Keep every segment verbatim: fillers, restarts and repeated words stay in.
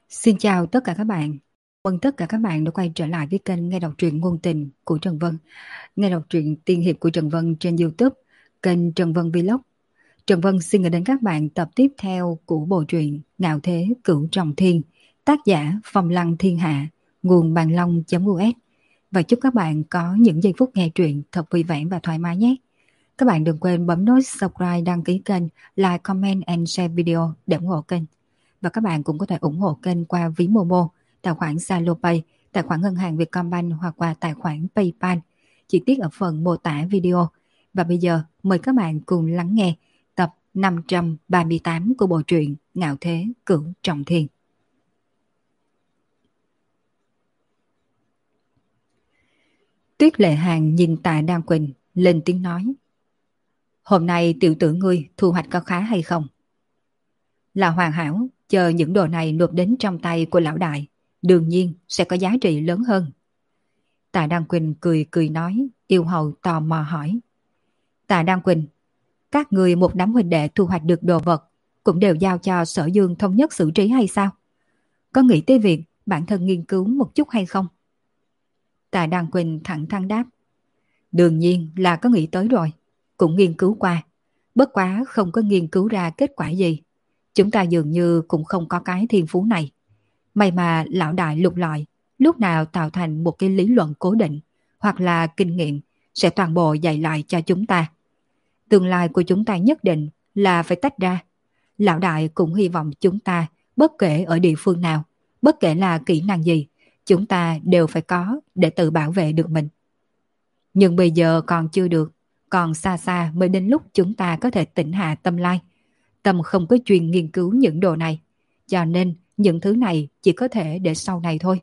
Xin chào tất cả các bạn. Mừng tất cả các bạn đã quay trở lại với kênh nghe đọc truyện ngôn tình của Trần Vân. Nghe đọc truyện tiên hiệp của Trần Vân trên YouTube, kênh Trần Vân Vlog. Trần Vân xin gửi đến các bạn tập tiếp theo của bộ truyện Ngạo Thế Cửu Trọng Thiên, tác giả Phong Lăng Thiên Hạ, nguồn bàn long.us. Và chúc các bạn có những giây phút nghe truyện thật vui vẻ và thoải mái nhé. Các bạn đừng quên bấm nút subscribe, đăng ký kênh, like, comment and share video để ủng hộ kênh. Và các bạn cũng có thể ủng hộ kênh qua ví Momo, tài khoản Zalopay, tài khoản ngân hàng Vietcombank hoặc qua tài khoản PayPal. Chi tiết ở phần mô tả video. Và bây giờ mời các bạn cùng lắng nghe tập năm trăm ba mươi tám của bộ truyện Ngạo Thế Cửu Trọng Thiên. Tuyết Lệ Hàn nhìn Tạ Đan Quỳnh lên tiếng nói: Hôm nay tiểu tử ngươi thu hoạch có khá hay không? Là hoàn hảo, chờ những đồ này nộp đến trong tay của lão đại, đương nhiên sẽ có giá trị lớn hơn. Tạ Đan Quỳnh cười cười nói, yêu hầu tò mò hỏi. Tạ Đan Quỳnh, các người một đám huynh đệ thu hoạch được đồ vật, cũng đều giao cho Sở Dương thống nhất xử trí hay sao? Có nghĩ tới việc bản thân nghiên cứu một chút hay không? Tạ Đan Quỳnh thẳng thắn đáp. Đương nhiên là có nghĩ tới rồi, cũng nghiên cứu qua. Bất quá không có nghiên cứu ra kết quả gì. Chúng ta dường như cũng không có cái thiên phú này. May mà lão đại lục lọi, lúc nào tạo thành một cái lý luận cố định, hoặc là kinh nghiệm, sẽ toàn bộ dạy lại cho chúng ta. Tương lai của chúng ta nhất định là phải tách ra. Lão đại cũng hy vọng chúng ta, bất kể ở địa phương nào, bất kể là kỹ năng gì, chúng ta đều phải có để tự bảo vệ được mình. Nhưng bây giờ còn chưa được, còn xa xa mới đến lúc chúng ta có thể tĩnh hạ tâm lai. Tâm không có chuyên nghiên cứu những đồ này, cho nên những thứ này chỉ có thể để sau này thôi.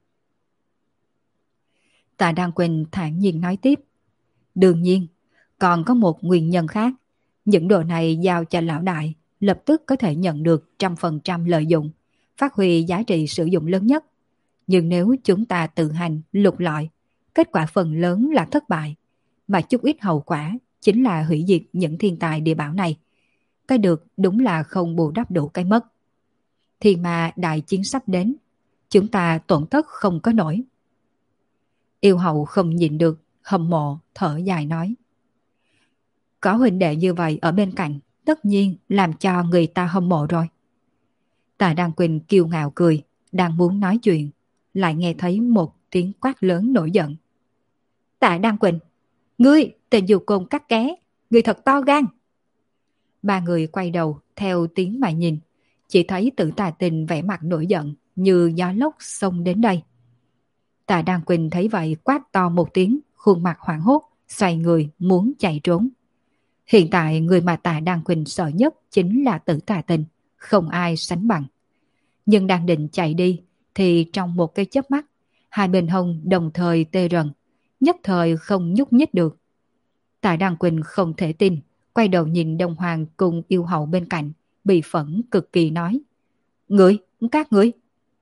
Tạ Đan Quỳnh thản nhiên nói tiếp. Đương nhiên, còn có một nguyên nhân khác. Những đồ này giao cho lão đại, lập tức có thể nhận được trăm phần trăm lợi dụng, phát huy giá trị sử dụng lớn nhất. Nhưng nếu chúng ta tự hành, lục lọi, kết quả phần lớn là thất bại, mà chút ít hậu quả chính là hủy diệt những thiên tài địa bảo này. Cái được đúng là không bù đắp đủ cái mất. Thì mà đại chiến sắp đến, chúng ta tổn thất không có nổi. Yêu hậu không nhịn được, hâm mộ, thở dài nói. Có huynh đệ như vậy ở bên cạnh, tất nhiên làm cho người ta hâm mộ rồi. Tạ Đan Quỳnh kiêu ngạo cười, đang muốn nói chuyện, lại nghe thấy một tiếng quát lớn nổi giận. Tạ Đan Quỳnh, ngươi tên dù côn cắt ké, ngươi thật to gan. Ba người quay đầu theo tiếng mà nhìn, chỉ thấy Tử Tà Tình vẻ mặt nổi giận như gió lốc xông đến đây. Tạ Đan Quỳnh thấy vậy quát to một tiếng, khuôn mặt hoảng hốt, xoay người muốn chạy trốn. Hiện tại người mà Tạ Đan Quỳnh sợ nhất chính là Tử Tà Tình, không ai sánh bằng. Nhưng đang định chạy đi thì trong một cái chớp mắt, hai bên hông đồng thời tê rần, nhất thời không nhúc nhích được. Tạ Đan Quỳnh không thể tin, quay đầu nhìn Đông Hoàng cùng yêu hậu bên cạnh, bị phẫn cực kỳ nói. Ngươi, các ngươi.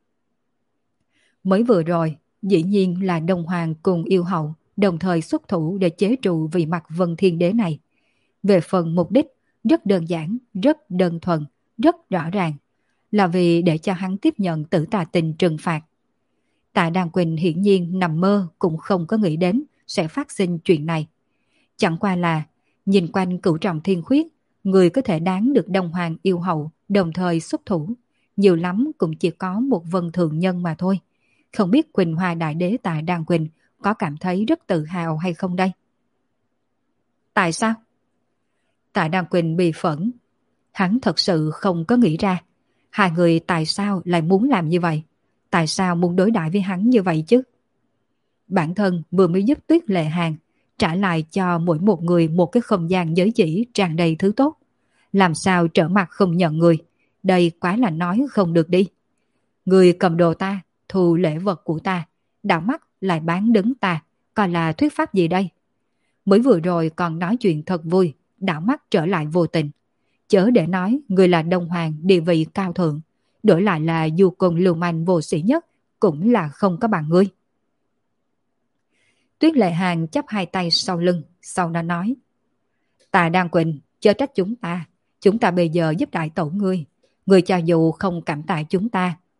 Mới vừa rồi, dĩ nhiên là Đông Hoàng cùng yêu hậu đồng thời xuất thủ để chế trụ vị mặt Vân Thiên Đế này. Về phần mục đích, rất đơn giản, rất đơn thuần, rất rõ ràng, là vì để cho hắn tiếp nhận Tử Tà Tình trừng phạt. Tạ Đan Quỳnh hiển nhiên nằm mơ cũng không có nghĩ đến sẽ phát sinh chuyện này. Chẳng qua là nhìn quanh Cửu Trọng Thiên Khuyết, người có thể đáng được Đông Hoàng yêu hậu đồng thời xuất thủ, nhiều lắm cũng chỉ có một Vân Thường Nhân mà thôi. Không biết Quỳnh Hoa Đại Đế Tạ Đan Quỳnh có cảm thấy rất tự hào hay không đây? Tại sao? Tạ Đan Quỳnh bị phẫn. Hắn thật sự không có nghĩ ra hai người tại sao lại muốn làm như vậy, tại sao muốn đối đãi với hắn như vậy chứ. Bản thân vừa mới giúp Tuyết Lệ Hàn trả lại cho mỗi một người một cái không gian giới chỉ tràn đầy thứ tốt. Làm sao trở mặt không nhận người, đây quá là nói không được đi. Người cầm đồ ta, thu lễ vật của ta, đảo mắt lại bán đứng ta, coi là thuyết pháp gì đây? Mới vừa rồi còn nói chuyện thật vui, đảo mắt trở lại vô tình. Chớ để nói người là Đông Hoàng địa vị cao thượng, đổi lại là dù cùng lưu manh vô sĩ nhất, cũng là không có bằng ngươi. Tuyết Lệ Hàn chắp hai tay sau lưng, sau đó nói. Tạ Đan Quỳnh, chớ trách chúng ta. Chúng ta bây giờ giúp đại tổ ngươi. Ngươi cho dù không cảm tạ chúng ta,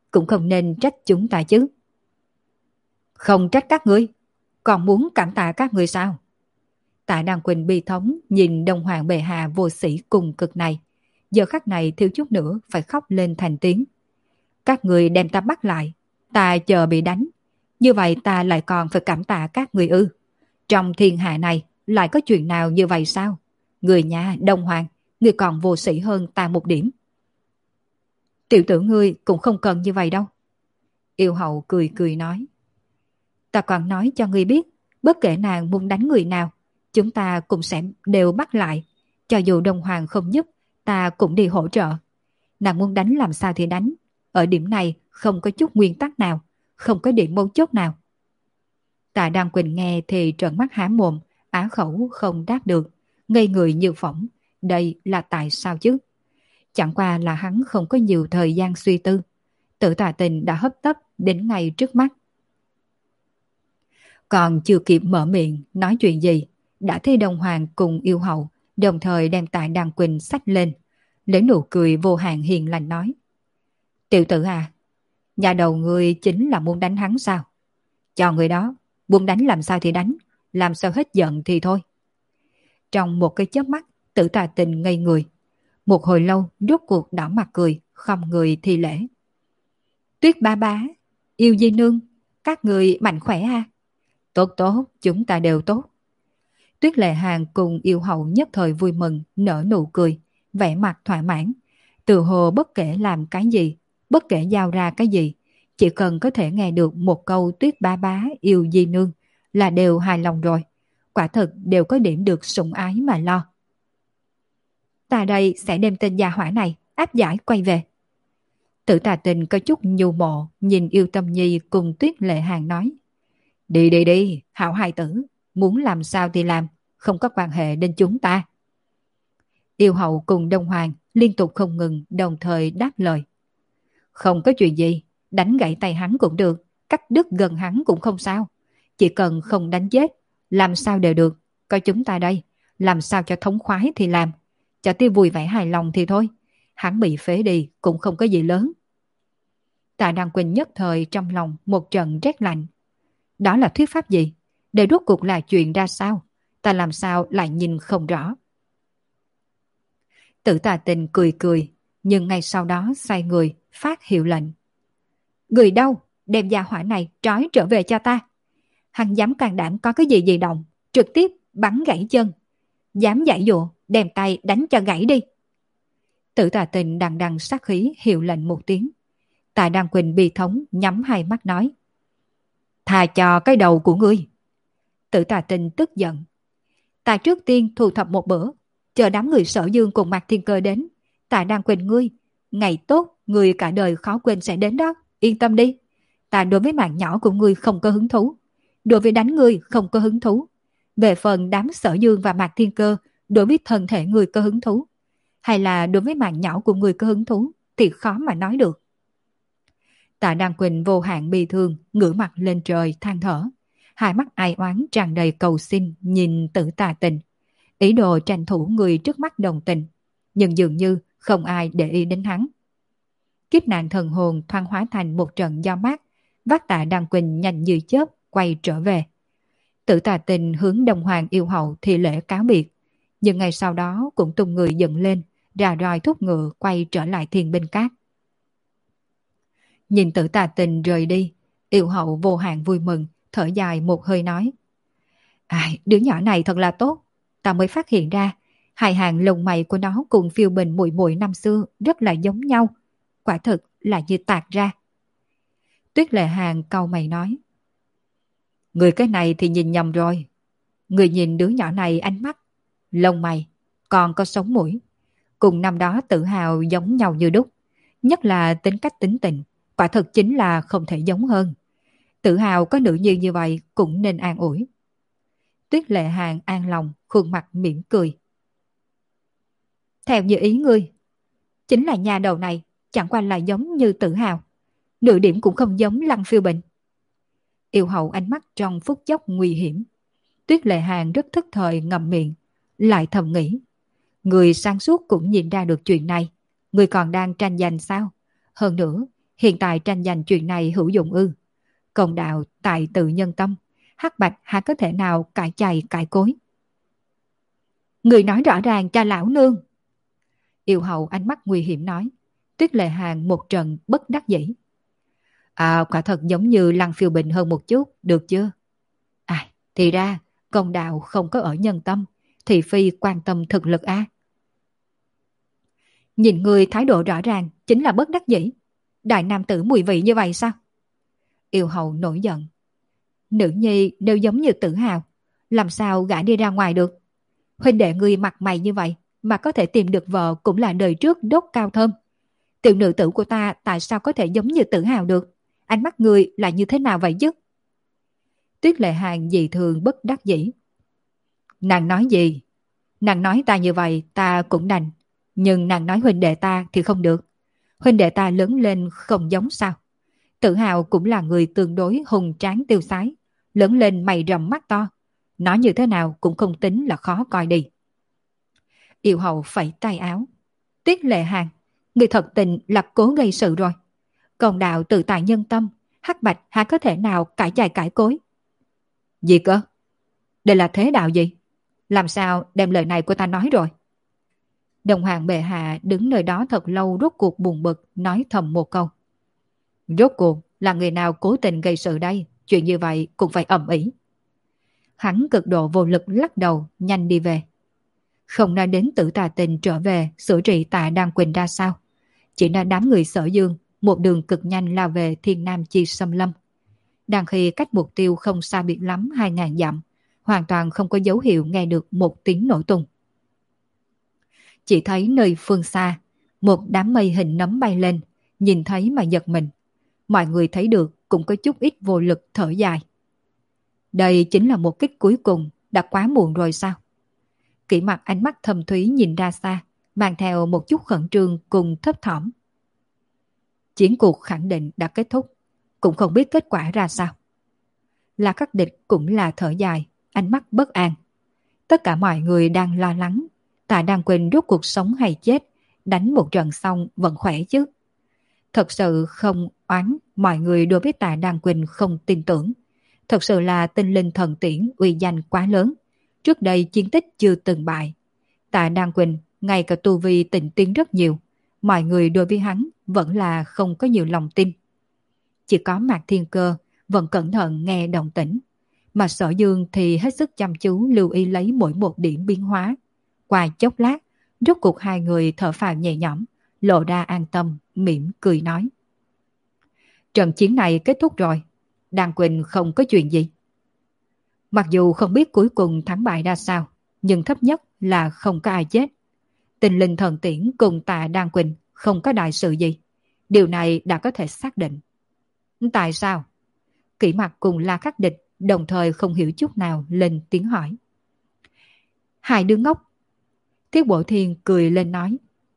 cũng không nên trách chúng ta chứ. Không trách các ngươi, còn muốn cảm tạ các ngươi sao? Tạ Đăng Quỳnh bi thống nhìn Đông Hoàng bệ hạ vô sĩ cùng cực này, giờ khắc này thiếu chút nữa phải khóc lên thành tiếng. Các người đem ta bắt lại, ta chờ bị đánh, như vậy ta lại còn phải cảm tạ các người ư? Trong thiên hạ này lại có chuyện nào như vậy sao? Người nhà Đông Hoàng, người còn vô sĩ hơn ta một điểm. Tiểu tử ngươi cũng không cần như vậy đâu. Yêu hậu cười cười nói. Ta còn nói cho ngươi biết, bất kể nàng muốn đánh người nào, chúng ta cũng sẽ đều bắt lại. Cho dù Đông Hoàng không giúp, ta cũng đi hỗ trợ. Nàng muốn đánh làm sao thì đánh. Ở điểm này không có chút nguyên tắc nào, không có điểm mấu chốt nào. Tạ Đăng Quỳnh nghe thì trợn mắt há mồm, á khẩu không đáp được, ngây người như phỏng. Đây là tại sao chứ? Chẳng qua là hắn không có nhiều thời gian suy tư. Tử Tà Tình đã hấp tấp đến ngay trước mắt. Còn chưa kịp mở miệng nói chuyện gì, đã thấy Đông Hoàng cùng yêu hậu đồng thời đem Tạ Đăng Quỳnh xách lên, lấy nụ cười vô hạn hiền lành nói. Tiểu tử à, nhà đầu ngươi chính là muốn đánh hắn sao? Cho người đó, muốn đánh làm sao thì đánh, làm sao hết giận thì thôi. Trong một cái chớp mắt, Tử Tà Tình ngây người. Một hồi lâu, rốt cuộc đỏ mặt cười, không người thi lễ. Tuyết ba bá, yêu di nương, các người mạnh khỏe à? Tốt tốt, chúng ta đều tốt. Tuyết Lệ Hàng cùng yêu hậu nhất thời vui mừng, nở nụ cười, vẻ mặt thỏa mãn. Từ hồ bất kể làm cái gì, bất kể giao ra cái gì, chỉ cần có thể nghe được một câu Tuyết ba bá yêu di nương là đều hài lòng rồi. Quả thực đều có điểm được sủng ái mà lo. Ta đây sẽ đem tên gia hỏa này áp giải quay về. Tử Tà Tình có chút nhu mộ nhìn Yêu Tâm Nhi cùng Tuyết Lệ Hàng nói. Đi đi đi, hảo hài tử, muốn làm sao thì làm, không có quan hệ đến chúng ta. Yêu hậu cùng Đông Hoàng liên tục không ngừng đồng thời đáp lời. Không có chuyện gì, đánh gãy tay hắn cũng được, cắt đứt gần hắn cũng không sao. Chỉ cần không đánh chết, làm sao đều được, có chúng ta đây, làm sao cho thống khoái thì làm, cho tiêu vui vẻ hài lòng thì thôi, hắn bị phế đi cũng không có gì lớn. Tạ Đăng Quỳnh nhất thời trong lòng một trận rét lạnh. Đó là thuyết pháp gì? Để rốt cuộc là chuyện ra sao? Ta làm sao lại nhìn không rõ? Tử Tà Tình cười cười, nhưng ngay sau đó xoay người, phát hiệu lệnh. Người đâu? Đem gia hỏa này trói trở về cho ta. Hắn dám can đảm có cái gì gì động, trực tiếp bắn gãy chân. Dám giải dụa, đem tay đánh cho gãy đi. Tử Tà Tình đằng đằng sát khí hiệu lệnh một tiếng. Tạ Đăng Quỳnh bi thống nhắm hai mắt nói. Thà cho cái đầu của ngươi. Tử Tà Tình tức giận. Ta trước tiên thu thập một bữa, chờ đám người Sở Dương cùng Mạc Thiên Cơ đến. Ta đang quên ngươi, ngày tốt ngươi cả đời khó quên sẽ đến đó, yên tâm đi. Ta đối với mạng nhỏ của ngươi không có hứng thú, đối với đánh ngươi không có hứng thú. Về phần đám Sở Dương và Mạc Thiên Cơ, đối với thân thể ngươi có hứng thú, hay là đối với mạng nhỏ của ngươi có hứng thú thì khó mà nói được. Tạ Đăng Quỳnh vô hạn bi thương, ngửa mặt lên trời than thở, hai mắt ai oán tràn đầy cầu xin nhìn Tử Tà Tình, ý đồ tranh thủ người trước mắt đồng tình, nhưng dường như không ai để ý đến hắn. Kiếp nạn thần hồn thoáng hóa thành một trận gió mát, vác Tạ Đăng Quỳnh nhanh như chớp quay trở về. Tử Tà Tình hướng Đông Hoàng yêu hậu thì lễ cáo biệt, nhưng ngày sau đó cũng tung người dựng lên, rà roi thúc ngựa quay trở lại Thiên Binh Các. Nhìn Tử Tà Tình rời đi, yêu hậu vô hạn vui mừng, thở dài một hơi nói. Ai, đứa nhỏ này thật là tốt, ta mới phát hiện ra, hai hàng lông mày của nó cùng Phiêu Bình muội muội năm xưa rất là giống nhau, quả thực là như tạc ra. Tuyết Lệ Hàng cau mày nói. Người cái này thì nhìn nhầm rồi, người nhìn đứa nhỏ này ánh mắt, lông mày, còn có sống mũi, cùng năm đó tự hào giống nhau như đúc, nhất là tính cách tính tình, quả thực chính là không thể giống hơn. Tự hào có nữ nhi như vậy cũng nên an ủi. Tuyết Lệ Hàng an lòng, khuôn mặt mỉm cười. Theo như ý ngươi, chính là nhà đầu này chẳng qua là giống như Tự hào, nửa điểm cũng không giống Lăng Phiêu Bình. Yêu hậu ánh mắt trong phút chốc nguy hiểm. Tuyết Lệ Hàng rất thức thời ngậm miệng, lại thầm nghĩ. Người sáng suốt cũng nhìn ra được chuyện này, người còn đang tranh giành sao? Hơn nữa, Hiện tại tranh giành chuyện này hữu dụng ư? Công đạo tại tự nhân tâm, hắc bạch há có thể nào cãi chày cãi cối? Người nói rõ ràng cho lão nương. Yêu hậu ánh mắt nguy hiểm nói. Tuyết Lệ Hàng một trận bất đắc dĩ. À, quả thật giống như Lăng Phiêu Bình hơn một chút, được chưa? À, thì ra, công đạo không có ở nhân tâm, thì phi quan tâm thực lực a. À. Nhìn người thái độ rõ ràng chính là bất đắc dĩ. Đại nam tử mùi vị như vậy sao? Yêu hậu nổi giận. Nữ nhi đều giống như Tử Hào, làm sao gả đi ra ngoài được? Huynh đệ người mặt mày như vậy mà có thể tìm được vợ cũng là đời trước đốt cao thơm. Tiểu nữ tử của ta tại sao có thể giống như Tử Hào được? Ánh mắt người là như thế nào vậy chứ? Tuyết Lệ Hàng dị thường bất đắc dĩ. Nàng nói gì? Nàng nói ta như vậy ta cũng đành. Nhưng nàng nói huynh đệ ta thì không được. Huynh đệ ta lớn lên không giống sao? Tử Hào cũng là người tương đối hùng tráng tiêu sái. Lớn lên mày rậm mắt to. Nói như thế nào cũng không tính là khó coi đi. Yêu hậu phẩy tay áo. Tuyết Lệ Hàng, người thật tình là cố gây sự rồi. Công đạo tự tại nhân tâm, hắc bạch há có thể nào cãi chày cãi cối? Gì cơ? Đây là thế đạo gì? Làm sao đem lời này của ta nói rồi? Đồng hoàng bệ hạ đứng nơi đó thật lâu rốt cuộc buồn bực nói thầm một câu. Rốt cuộc là người nào cố tình gây sự đây? Chuyện như vậy cũng phải ầm ĩ. Hắn cực độ vô lực lắc đầu nhanh đi về. Không nói đến Tử Tà Tình trở về xử trị Tạ Đan Quỳnh ra sao. Chỉ là đám người Sở Dương một đường cực nhanh lao về Thiên Nam Chi Xâm Lâm. Đang khi cách mục tiêu không xa biệt lắm hai ngàn dặm, hoàn toàn không có dấu hiệu nghe được một tiếng nổ tung. Chỉ thấy nơi phương xa, một đám mây hình nấm bay lên, nhìn thấy mà giật mình. Mọi người thấy được cũng có chút ít vô lực thở dài. Đây chính là một kích cuối cùng, đã quá muộn rồi sao? Kỷ Mặc ánh mắt thâm thúy nhìn ra xa, mang theo một chút khẩn trương cùng thấp thỏm. Chiến cuộc khẳng định đã kết thúc, cũng không biết kết quả ra sao. La Khắc Địch cũng là thở dài, ánh mắt bất an. Tất cả mọi người đang lo lắng, Tạ Đan Quỳnh rốt cuộc sống hay chết, đánh một trận xong vẫn khỏe chứ. Thật sự không oán mọi người đối với Tạ Đan Quỳnh không tin tưởng. Thật sự là tinh linh thần tiễn uy danh quá lớn. Trước đây chiến tích chưa từng bại. Tạ Đan Quỳnh ngay cả tu vi tịnh tiến rất nhiều. Mọi người đối với hắn vẫn là không có nhiều lòng tin. Chỉ có Mạc Thiên Cơ vẫn cẩn thận nghe động tĩnh. Mà Sở Dương thì hết sức chăm chú lưu ý lấy mỗi một điểm biến hóa. Qua chốc lát, rốt cuộc hai người thở phào nhẹ nhõm, lộ ra an tâm, mỉm cười nói. Trận chiến này kết thúc rồi, Đan Quỳnh không có chuyện gì. Mặc dù không biết cuối cùng thắng bại ra sao, nhưng thấp nhất là không có ai chết. Tình linh thần tiễn cùng Tạ Đan Quỳnh không có đại sự gì. Điều này đã có thể xác định. Tại sao? Kỷ Mặc cùng La Khắc Địch đồng thời không hiểu chút nào lên tiếng hỏi. Hai đứa ngốc. Thiết Bộ Thiên cười lên nói.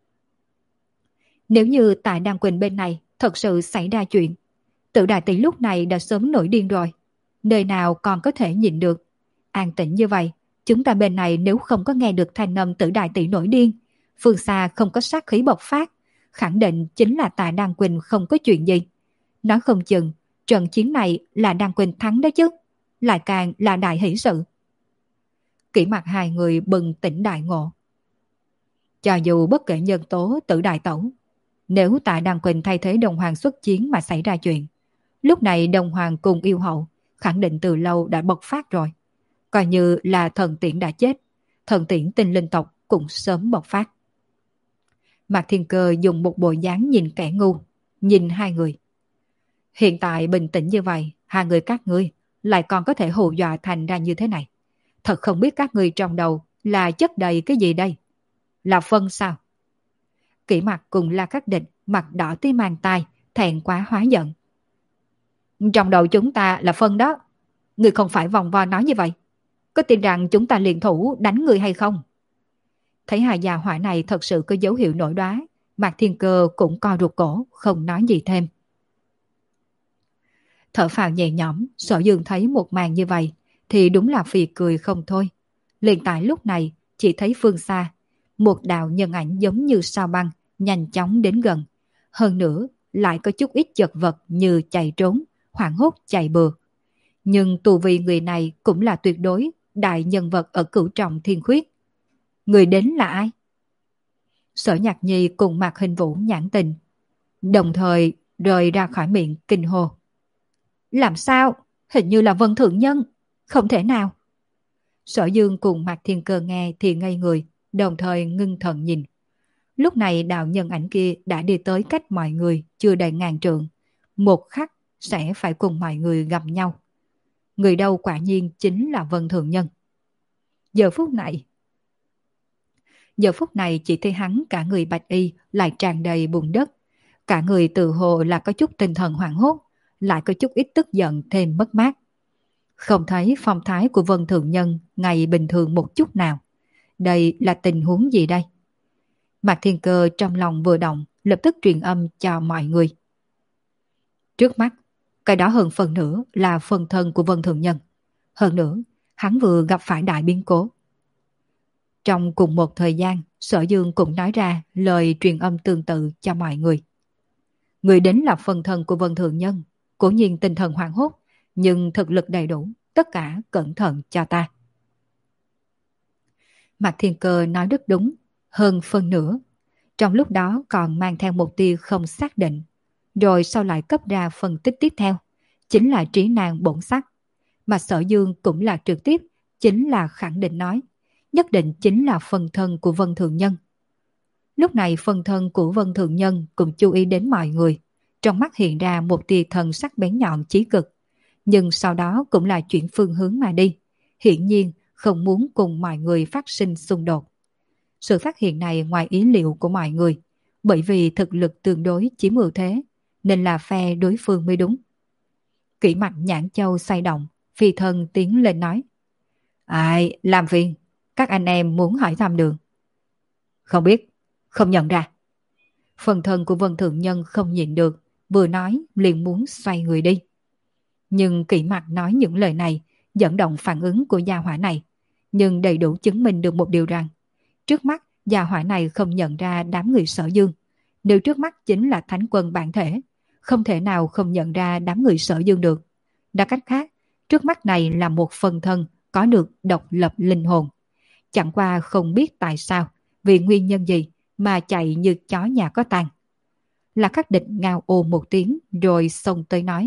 Nếu như tại Đan Quỳnh bên này thật sự xảy ra chuyện, Tử Đại Tỷ lúc này đã sớm nổi điên rồi. Nơi nào còn có thể nhịn được. An tĩnh như vậy, chúng ta bên này nếu không có nghe được thanh âm Tử Đại Tỷ nổi điên, phương xa không có sát khí bộc phát, khẳng định chính là Tạ Đan Quỳnh không có chuyện gì. Nói không chừng, trận chiến này là Đan Quỳnh thắng đó chứ, lại càng là đại hỷ sự. Kỷ Mặc hai người bừng tỉnh đại ngộ. Cho dù bất kể nhân tố Tử Đại Tẩu, nếu Tạ Đan Quỳnh thay thế Đồng Hoàng xuất chiến mà xảy ra chuyện, lúc này Đồng Hoàng cùng yêu hậu khẳng định từ lâu đã bộc phát rồi. Coi như là thần tiễn đã chết, thần tiễn tinh linh tộc cũng sớm bộc phát. Mạc Thiên Cơ dùng một bộ dáng nhìn kẻ ngu, nhìn hai người. Hiện tại bình tĩnh như vậy, hai người các ngươi lại còn có thể hù dọa thành ra như thế này. Thật không biết các ngươi trong đầu là chất đầy cái gì đây? Là phân sao? Kỷ Mặc cùng La Khắc Địch mặt đỏ tí mang tai, thẹn quá hóa giận. Trong đầu chúng ta là phân đó. Ngươi không phải vòng vo nói như vậy. Có tin rằng chúng ta liền thủ đánh người hay không? Thấy hai già hỏa này thật sự có dấu hiệu nổi đoá, Mạc Thiên Cơ cũng co ruột cổ, không nói gì thêm. Thở phào nhẹ nhõm, Sở Dương thấy một màn như vậy, thì đúng là phì cười không thôi. Liền tại lúc này, chỉ thấy phương xa, một đạo nhân ảnh giống như sao băng, nhanh chóng đến gần. Hơn nữa, lại có chút ít chật vật như chạy trốn, hoảng hốt chạy bừa. Nhưng tu vi người này cũng là tuyệt đối đại nhân vật ở cửu trọng thiên khuyết. Người đến là ai? Sở Nhạc Nhi cùng Mạc Hình Vũ nhãn tình, đồng thời rời ra khỏi miệng kinh hô. Làm sao? Hình như là Vân Thượng Nhân. Không thể nào. Sở Dương cùng Mạc Thiên Cơ nghe thì ngây người, đồng thời ngưng thần nhìn. Lúc này đạo nhân ảnh kia đã đi tới cách mọi người chưa đầy ngàn trượng. Một khắc sẽ phải cùng mọi người gặp nhau. Người đâu quả nhiên chính là Vân Thượng Nhân. Giờ phút này, giờ phút này chỉ thấy hắn cả người bạch y lại tràn đầy bùn đất. Cả người tự hồ là có chút tinh thần hoảng hốt, lại có chút ít tức giận thêm mất mát. Không thấy phong thái của Vân Thượng Nhân ngày bình thường một chút nào. Đây là tình huống gì đây? Mạc Thiên Cơ trong lòng vừa động, lập tức truyền âm cho mọi người. Trước mắt, cái đó hơn phần nữa là phần thân của Vân Thượng Nhân. Hơn nữa, hắn vừa gặp phải đại biến cố. Trong cùng một thời gian, Sở Dương cũng nói ra lời truyền âm tương tự cho mọi người. Người đến là phần thân của Vân Thượng Nhân, cố nhiên tinh thần hoảng hốt, nhưng thực lực đầy đủ, tất cả cẩn thận cho ta. Mạc Thiên Cơ nói rất đúng, hơn phân nửa. Trong lúc đó còn mang theo một tia không xác định, rồi sau lại cấp ra phân tích tiếp theo, chính là trí năng bổn sắc. Mà Sở Dương cũng là trực tiếp, chính là khẳng định nói, nhất định chính là phần thân của Vân Thượng Nhân. Lúc này phần thân của Vân Thượng Nhân cũng chú ý đến mọi người, trong mắt hiện ra một tia thần sắc bén nhọn chí cực, nhưng sau đó cũng là chuyển phương hướng mà đi, hiển nhiên không muốn cùng mọi người phát sinh xung đột. Sự phát hiện này ngoài ý liệu của mọi người, bởi vì thực lực tương đối chiếm ưu thế, nên là phe đối phương mới đúng. Kỷ Mặt Nhãn Châu xoay động, phi thân tiến lên nói. Ai, làm phiền, các anh em muốn hỏi thăm đường. Không biết, không nhận ra. Phần thân của Vân Thượng Nhân không nhịn được, vừa nói liền muốn xoay người đi. Nhưng Kỷ Mặt nói những lời này, dẫn động phản ứng của gia hỏa này, nhưng đầy đủ chứng minh được một điều rằng, trước mắt gia hỏa này không nhận ra đám người Sở Dương. Nếu trước mắt chính là thánh quân bản thể, không thể nào không nhận ra đám người Sở Dương được. Nói cách khác, trước mắt này là một phần thân có được độc lập linh hồn. Chẳng qua không biết tại sao, vì nguyên nhân gì mà chạy như chó nhà có tang. Là Khắc Địch ngao ồ một tiếng rồi xông tới nói.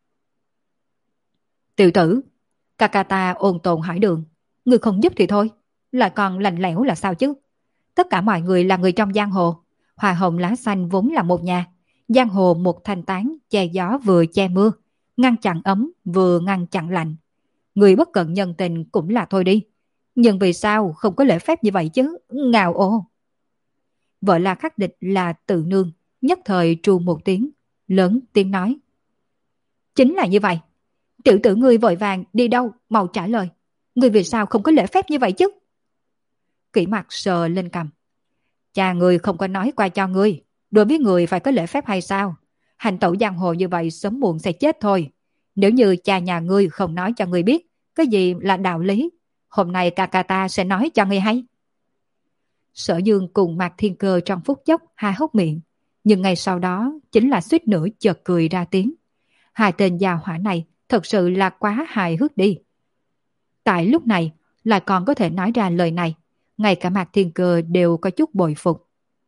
Tiểu tử, ca ca ta ôn tồn hỏi đường, người không giúp thì thôi, lại còn lạnh lẽo là sao chứ? Tất cả mọi người là người trong giang hồ, hoa hồng lá xanh vốn là một nhà, giang hồ một thanh tán che gió vừa che mưa, ngăn chặn ấm vừa ngăn chặn lạnh. Người bất cận nhân tình cũng là thôi đi, nhưng vì sao không có lễ phép như vậy chứ? Ngào ô. Vợ là Khắc Địch là Tự Nương, nhất thời tru một tiếng, lớn tiếng nói. Chính là như vậy. Tiểu tử ngươi vội vàng đi đâu, mau trả lời. Ngươi vì sao không có lễ phép như vậy chứ? Kỷ Mặt sờ lên cằm. Cha ngươi không có nói qua cho ngươi, đối với người phải có lễ phép hay sao? Hành tẩu giang hồ như vậy sớm muộn sẽ chết thôi. Nếu như cha nhà ngươi không nói cho ngươi biết cái gì là đạo lý, hôm nay ca ca ta sẽ nói cho ngươi hay. Sở Dương cùng Mạc Thiên Cơ trong phút chốc há hốc miệng, nhưng ngay sau đó chính là suýt nữa chợt cười ra tiếng. Hai tên già hỏa này thật sự là quá hài hước đi. Tại lúc này lại còn có thể nói ra lời này, ngay cả Mạc Thiên Cơ đều có chút bội phục.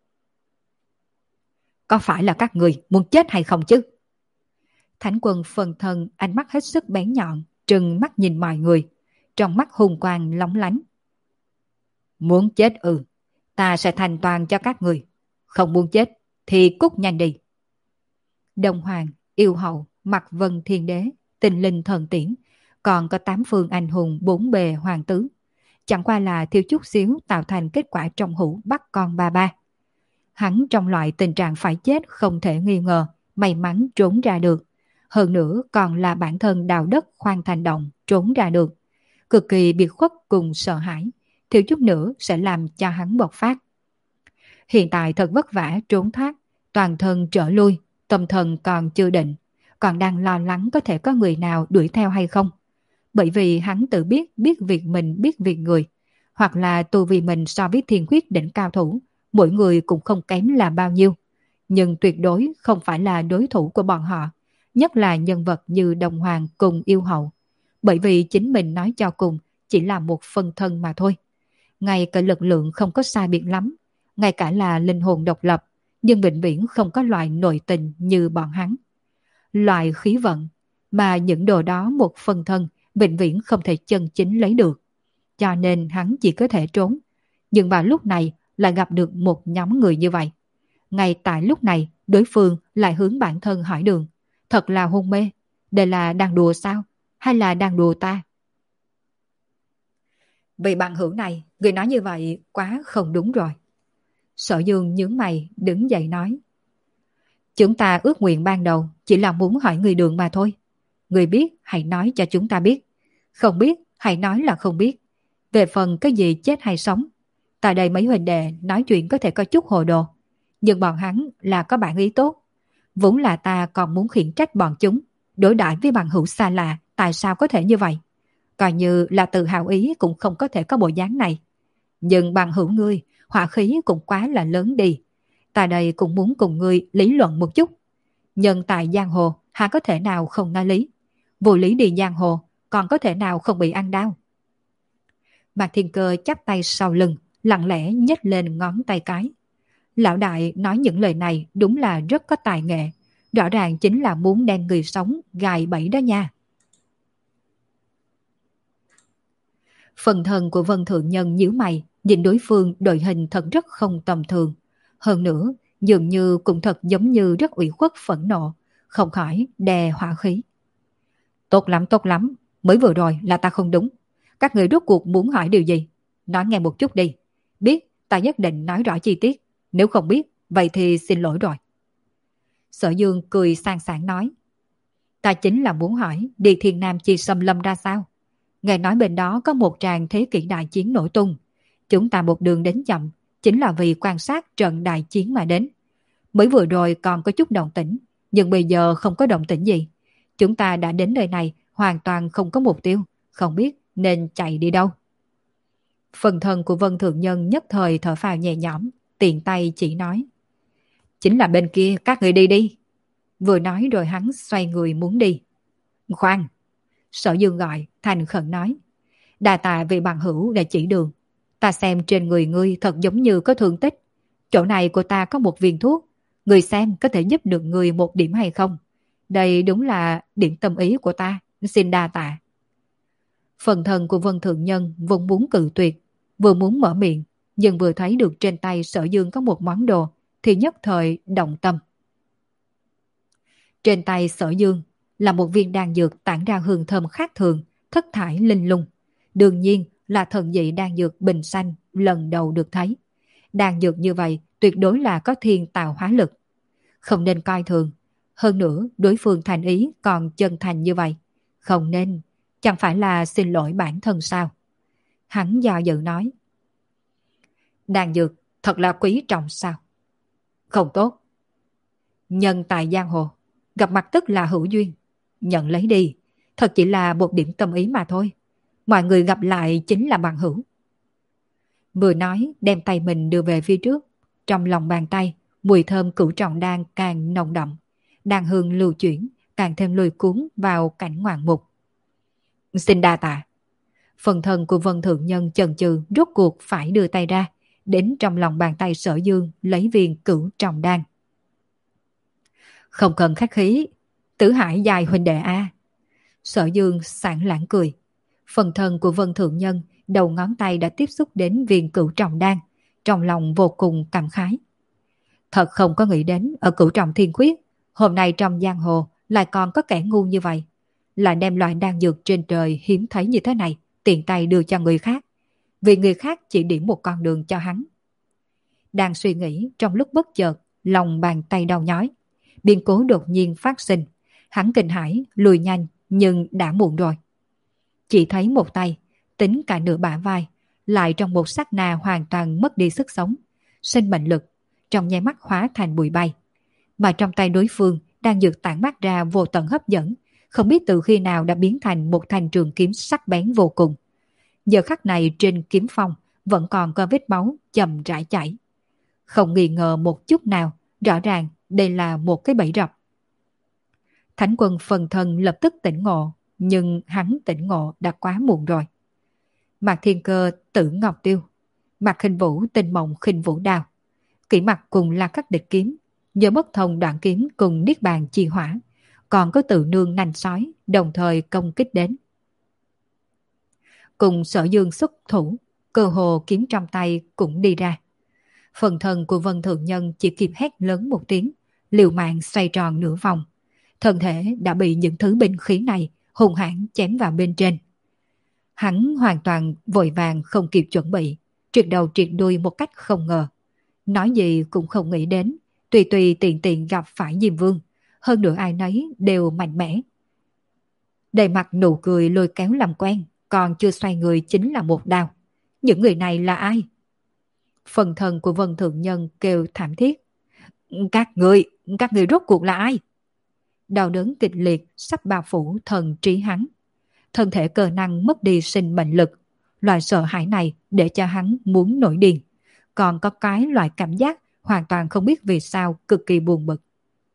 Có phải là các người muốn chết hay không chứ? Thánh quân phần thân ánh mắt hết sức bén nhọn, trừng mắt nhìn mọi người, trong mắt hùng quang lóng lánh. Muốn chết ừ, ta sẽ thành toàn cho các người. Không muốn chết thì cút nhanh đi. Đông Hoàng, Yêu Hậu, Mạc Vân Thiên Đế, Tinh Linh Thần Tiễn, còn có tám phương anh hùng bốn bề hoàng tứ. Chẳng qua là thiếu chút xíu tạo thành kết quả trong hũ bắt con ba ba. Hắn trong loại tình trạng phải chết không thể nghi ngờ, may mắn trốn ra được. Hơn nữa còn là bản thân đào đất khoan thành động trốn ra được. Cực kỳ biệt khuất cùng sợ hãi, thiếu chút nữa sẽ làm cho hắn bộc phát. Hiện tại thật vất vả trốn thoát, toàn thân trở lui, tâm thần còn chưa định, còn đang lo lắng có thể có người nào đuổi theo hay không. Bởi vì hắn tự biết biết việc mình biết việc người, hoặc là tu vì mình so với thiên khuyết đỉnh cao thủ, mỗi người cũng không kém là bao nhiêu. nhưng tuyệt đối không phải là đối thủ của bọn họ, nhất là nhân vật như Đồng Hoàng cùng Yêu Hậu, bởi vì chính mình nói cho cùng chỉ là một phân thân mà thôi. Ngay cả lực lượng không có sai biệt lắm, ngay cả là linh hồn độc lập, nhưng vĩnh viễn không có loại nội tình như bọn hắn. Loại khí vận mà những đồ đó một phân thân vĩnh viễn không thể chân chính lấy được. Cho nên hắn chỉ có thể trốn. Nhưng vào lúc này lại gặp được một nhóm người như vậy. Ngay tại lúc này đối phương lại hướng bản thân hỏi đường. Thật là hôn mê. Đây là đang đùa sao? Hay là đang đùa ta? Vì bằng hữu này, người nói như vậy quá không đúng rồi. Sở Dương nhướng mày đứng dậy nói. Chúng ta ước nguyện ban đầu chỉ là muốn hỏi người đường mà thôi. Người biết hãy nói cho chúng ta biết. Không biết hãy nói là không biết. Về phần cái gì chết hay sống, tại đây mấy huynh đệ nói chuyện có thể có chút hồ đồ. Nhưng bọn hắn là có bản ý tốt. Vốn là ta còn muốn khiển trách bọn chúng. Đối đãi với bằng hữu xa lạ, tại sao có thể như vậy? Coi như là từ hào ý cũng không có thể có bộ dáng này. Nhưng bằng hữu ngươi, hỏa khí cũng quá là lớn đi. Ta đây cũng muốn cùng ngươi lý luận một chút. Nhân tại giang hồ, há có thể nào không nói lý? Vô lý đi giang hồ, còn có thể nào không bị ăn đau? Mạc Thiên Cơ chắp tay sau lưng, lặng lẽ nhếch lên ngón tay cái. Lão đại nói những lời này đúng là rất có tài nghệ. Rõ ràng chính là muốn đem người sống gài bẫy đó nha. Phần thân của Vân Thượng Nhân nhíu mày, nhìn đối phương đội hình thật rất không tầm thường. Hơn nữa, dường như cũng thật giống như rất ủy khuất phẫn nộ, không khỏi đè hỏa khí. Tốt lắm, tốt lắm, mới vừa rồi là ta không đúng. Các người rốt cuộc muốn hỏi điều gì? Nói nghe một chút đi. Biết, ta nhất định nói rõ chi tiết. Nếu không biết, vậy thì xin lỗi rồi. Sở Dương cười sang sảng nói. Ta chính là muốn hỏi Địa Thiên Nam Chi xâm lâm ra sao? Nghe nói bên đó có một tràng thế kỷ đại chiến nổ tung. Chúng ta một đường đến chậm, chính là vì quan sát trận đại chiến mà đến. Mới vừa rồi còn có chút động tĩnh, nhưng bây giờ không có động tĩnh gì. Chúng ta đã đến nơi này hoàn toàn không có mục tiêu, không biết nên chạy đi đâu. Phần thân của Vân Thượng Nhân nhất thời thở phào nhẹ nhõm, tiện tay chỉ nói. Chính là bên kia, các người đi đi. Vừa nói rồi hắn xoay người muốn đi. Khoan! Sở Dương gọi, thành khẩn nói. Đà tạ vì bằng hữu đã chỉ đường. Ta xem trên người ngươi thật giống như có thương tích. Chỗ này của ta có một viên thuốc. Người xem có thể giúp được người một điểm hay không? Đây đúng là điểm tâm ý của ta. Xin đa tạ. Phần thân của Vân Thượng Nhân vốn muốn cự tuyệt. Vừa muốn mở miệng, nhưng vừa thấy được trên tay Sở Dương có một món đồ, thì nhất thời động tâm. Trên tay Sở Dương là một viên đan dược tản ra hương thơm khác thường, thất thải linh lung. Đương nhiên là thần dị đan dược bình xanh lần đầu được thấy. Đan dược như vậy tuyệt đối là có thiên tạo hóa lực. Không nên coi thường. Hơn nữa đối phương thành ý còn chân thành như vậy. Không nên, chẳng phải là xin lỗi bản thân sao? Hắn do dự nói. Đan dược thật là quý trọng sao? Không tốt. Nhân tại giang hồ, gặp mặt tức là hữu duyên. Nhận lấy đi, thật chỉ là một điểm tâm ý mà thôi. Mọi người gặp lại chính là bằng hữu. Vừa nói đem tay mình đưa về phía trước. Trong lòng bàn tay, mùi thơm cửu trọng đan càng nồng đậm. Đan hương lưu chuyển, càng thêm lôi cuốn vào cảnh ngoạn mục. Xin đa tạ. Phần thân của Vân Thượng Nhân chần chừ rốt cuộc phải đưa tay ra, đến trong lòng bàn tay Sở Dương lấy viên cửu trọng đan. Không cần khách khí, Tử Hải dài huynh đệ a. Sở Dương sảng lãng cười. Phần thân của Vân Thượng Nhân đầu ngón tay đã tiếp xúc đến viên cửu trọng đan, trong lòng vô cùng cảm khái. Thật không có nghĩ đến ở cửu trọng thiên quyết, hôm nay trong giang hồ lại còn có kẻ ngu như vậy, lại đem loại đan dược trên trời hiếm thấy như thế này tiện tay đưa cho người khác, vì người khác chỉ điểm một con đường cho hắn. Đang suy nghĩ trong lúc bất chợt, lòng bàn tay đau nhói, biến cố đột nhiên phát sinh, hắn kinh hãi lùi nhanh nhưng đã muộn rồi. Chỉ thấy một tay, tính cả nửa bả vai, lại trong một sát na hoàn toàn mất đi sức sống, sinh mệnh lực, trong nháy mắt hóa thành bụi bay. Mà trong tay đối phương đang dược tản mát ra vô tận hấp dẫn, không biết từ khi nào đã biến thành một thanh trường kiếm sắc bén vô cùng. Giờ khắc này trên kiếm phong vẫn còn có vết máu chậm rãi chảy. Không nghi ngờ một chút nào, rõ ràng đây là một cái bẫy rập. Thánh quân phần thân lập tức tỉnh ngộ, nhưng hắn tỉnh ngộ đã quá muộn rồi. Mạc Thiên Cơ Tử Ngọc Tiêu, Mạc Khinh Vũ Tinh Mộng Khinh Vũ Đao, Kỷ Mặc cùng La Khắc Địch Kiếm, Giờ Bất Thông Đoạn Kiếm cùng Niết Bàn Chi Hỏa, còn có Tự Nương Nanh Sói đồng thời công kích đến. Cùng Sở Dương xuất thủ, cơ hồ kiếm trong tay cũng đi ra. Phần thân của Vân Thượng Nhân chỉ kịp hét lớn một tiếng, liều mạng xoay tròn nửa vòng. Thân thể đã bị những thứ binh khí này hung hãn chém vào bên trên. Hắn hoàn toàn vội vàng không kịp chuẩn bị, triệt đầu triệt đuôi một cách không ngờ. Nói gì cũng không nghĩ đến, tùy tùy tiện tiện gặp phải Diêm Vương, hơn nữa ai nấy đều mạnh mẽ. Đầy mặt nụ cười lôi kéo làm quen, còn chưa xoay người chính là một đao. Những người này là ai? Phần thân của Vân Thượng Nhân kêu thảm thiết. Các người, các người rốt cuộc là ai? Đau đớn kịch liệt sắp bao phủ thần trí hắn. Thân thể cơ năng mất đi sinh mệnh lực. Loại sợ hãi này để cho hắn muốn nổi điên. Còn có cái loại cảm giác hoàn toàn không biết vì sao cực kỳ buồn bực.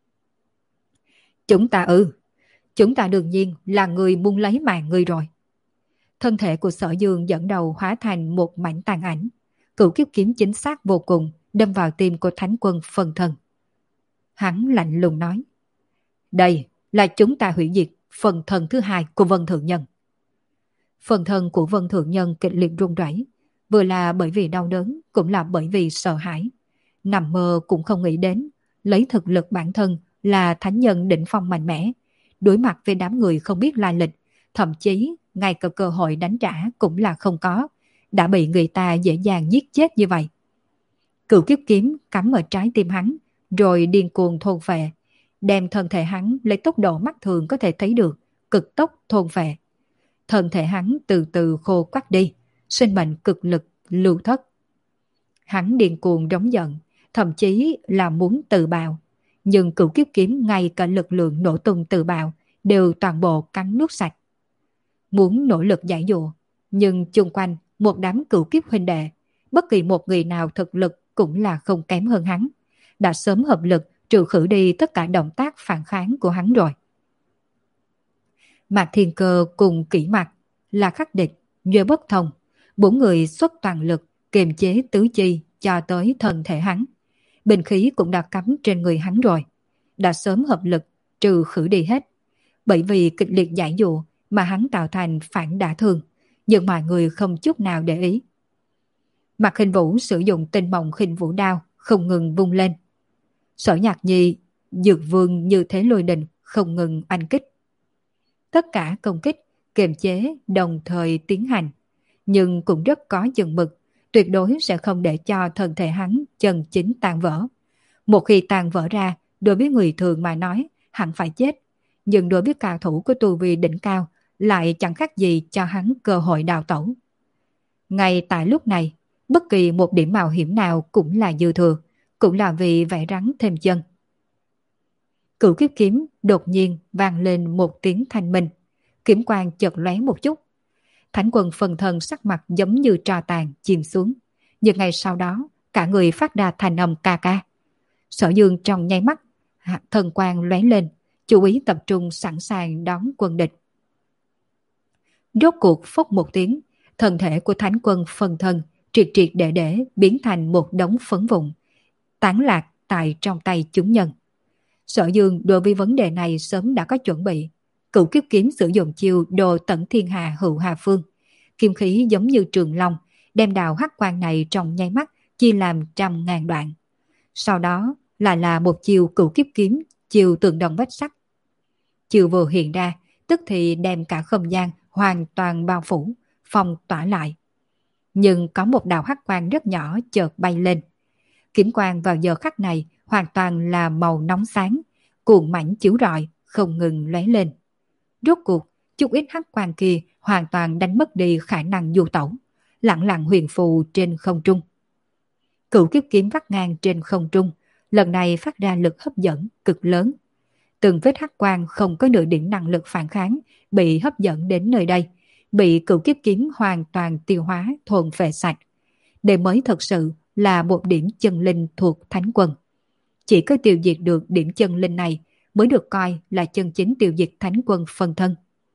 Chúng ta ư, chúng ta đương nhiên là người muốn lấy mạng người rồi. Thân thể của Sở Dương dẫn đầu hóa thành một mảnh tàn ảnh. Cửu kiếp kiếm chính xác vô cùng đâm vào tim của Thánh Quân phần thân. Hắn lạnh lùng nói, đây là chúng ta hủy diệt phần thân thứ hai của Vân Thượng Nhân. Phần thân của Vân Thượng Nhân kịch liệt run rẩy, vừa là bởi vì đau đớn, cũng là bởi vì sợ hãi. Nằm mơ cũng không nghĩ đến, lấy thực lực bản thân là thánh nhân đỉnh phong mạnh mẽ, đối mặt với đám người không biết lai lịch, thậm chí ngay cả cơ hội đánh trả cũng là không có, đã bị người ta dễ dàng giết chết như vậy. Cửu kiếp kiếm cắm ở trái tim hắn, rồi điên cuồng thôn phệ, đem thân thể hắn lấy tốc độ mắt thường có thể thấy được, cực tốc thôn phệ. Thân thể hắn từ từ khô quắt đi, sinh mệnh cực lực lưu thất. Hắn điên cuồng rống giận, thậm chí là muốn tự bào, nhưng cửu kiếp kiếm ngay cả lực lượng nổ tung tự bào đều toàn bộ cắn nuốt sạch. Muốn nỗ lực giải dụa, nhưng chung quanh một đám cửu kiếp huynh đệ, bất kỳ một người nào thực lực cũng là không kém hơn hắn, đã sớm hợp lực trừ khử đi tất cả động tác phản kháng của hắn rồi. Mạc Thiên Cơ cùng Kỷ Mặc, La Khắc Địch, Duy Bất Thông, bốn người xuất toàn lực kiềm chế tứ chi cho tới thân thể hắn. Bình khí cũng đã cắm trên người hắn rồi, đã sớm hợp lực trừ khử đi hết. Bởi vì kịch liệt giải dụ mà hắn tạo thành phản đả thương, nhưng mọi người không chút nào để ý. Mạc Khinh Vũ sử dụng Tinh Mộng Khinh Vũ Đao không ngừng vung lên. Sở Nhạc Nhi, Dược Vương như thế lôi đình không ngừng oanh kích. Tất cả công kích kiềm chế đồng thời tiến hành, nhưng cũng rất có chừng mực, tuyệt đối sẽ không để cho thân thể hắn chân chính tan vỡ. Một khi tan vỡ ra, đối với người thường mà nói hẳn phải chết, nhưng đối với cao thủ của tu vi đỉnh cao lại chẳng khác gì cho hắn cơ hội đào tẩu. Ngay tại lúc này, bất kỳ một điểm mạo hiểm nào cũng là dư thừa, cũng là vì vẽ rắn thêm chân. Cửu kiếp kiếm đột nhiên vang lên một tiếng thanh minh, kiếm quang chợt lóe một chút. Thánh Quân phần thân sắc mặt giống như tro tàn chìm xuống, nhưng ngay sau đó cả người phát ra thành âm ca ca. Sở Dương trong nháy mắt, thần quang lóe lên, chú ý tập trung sẵn sàng đón quân địch. Rốt cuộc phốc một tiếng, thân thể của Thánh Quân phần thân triệt triệt để để biến thành một đống phấn vụn, tán lạc tại trong tay chúng nhân. Sở Dương đối với vấn đề này sớm đã có chuẩn bị. Cửu kiếp kiếm sử dụng chiêu đồ tận thiên hà hữu hà phương, kim khí giống như trường long, đem đào hắc quang này trong nháy mắt chia làm trăm ngàn đoạn. Sau đó lại là một chiêu cửu kiếp kiếm, chiêu tượng đồng vách sắt. Chiêu vừa hiện ra, tức thì đem cả không gian hoàn toàn bao phủ, phong tỏa lại. Nhưng có một đạo hắc quang rất nhỏ chợt bay lên. Kiếm quang vào giờ khắc này hoàn toàn là màu nóng sáng, cuộn mảnh chiếu rọi, không ngừng lóe lên. Rốt cuộc, chút ít hắc quang kia hoàn toàn đánh mất đi khả năng du tẩu, lặng lặng huyền phù trên không trung. Cửu kiếp kiếm vắt ngang trên không trung, lần này phát ra lực hấp dẫn cực lớn. Từng vết hắc quang không có nửa điểm năng lực phản kháng bị hấp dẫn đến nơi đây, bị cửu kiếp kiếm hoàn toàn tiêu hóa thôn phệ sạch. Đây mới thật sự là một điểm chân linh thuộc Thánh Quân. chỉ có tiêu diệt được điểm chân linh này mới được coi là chân chính tiêu diệt thánh quân phân thân.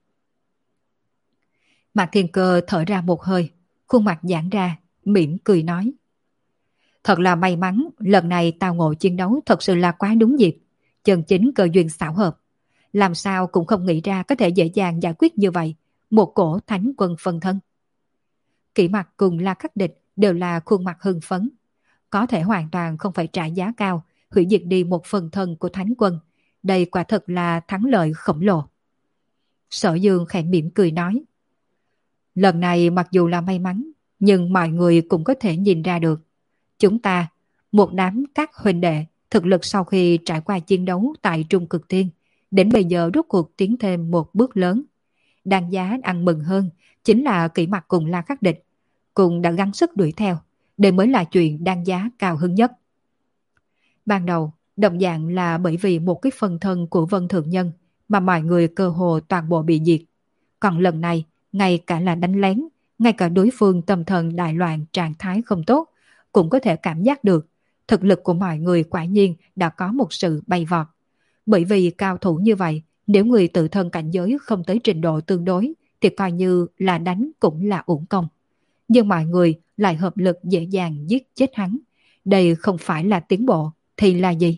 Mạc Thiên Cơ thở ra một hơi, khuôn mặt giãn ra, mỉm cười nói. Thật là may mắn, lần này tao ngộ chiến đấu thật sự là quá đúng dịp, chân chính cơ duyên xảo hợp. Làm sao cũng không nghĩ ra có thể dễ dàng giải quyết như vậy, một cổ thánh quân phân thân. Kỷ Mặc cùng La Khắc Địch đều là khuôn mặt hưng phấn, có thể hoàn toàn không phải trả giá cao, hủy diệt đi một phần thân của thánh quân. Đây quả thật là thắng lợi khổng lồ. Sở Dương khẽ mỉm cười nói. Lần này mặc dù là may mắn, nhưng mọi người cũng có thể nhìn ra được. Chúng ta, một đám các huynh đệ, thực lực sau khi trải qua chiến đấu tại Trung Cực Thiên, đến bây giờ rốt cuộc tiến thêm một bước lớn. Đáng giá ăn mừng hơn chính là Kỷ Mặc cùng La Khắc Địch, cùng đã gắng sức đuổi theo. Đây mới là chuyện đáng giá cao hứng nhất. Ban đầu, đồng dạng là bởi vì một cái phần thân của Vân Thượng Nhân mà mọi người cơ hồ toàn bộ bị diệt. Còn lần này, ngay cả là đánh lén, ngay cả đối phương tâm thần đại loạn trạng thái không tốt, cũng có thể cảm giác được thực lực của mọi người quả nhiên đã có một sự bay vọt. Bởi vì cao thủ như vậy, nếu người tự thân cảnh giới không tới trình độ tương đối, thì coi như là đánh cũng là uổng công. Nhưng mọi người lại hợp lực dễ dàng giết chết hắn. Đây không phải là tiến bộ, thì là gì?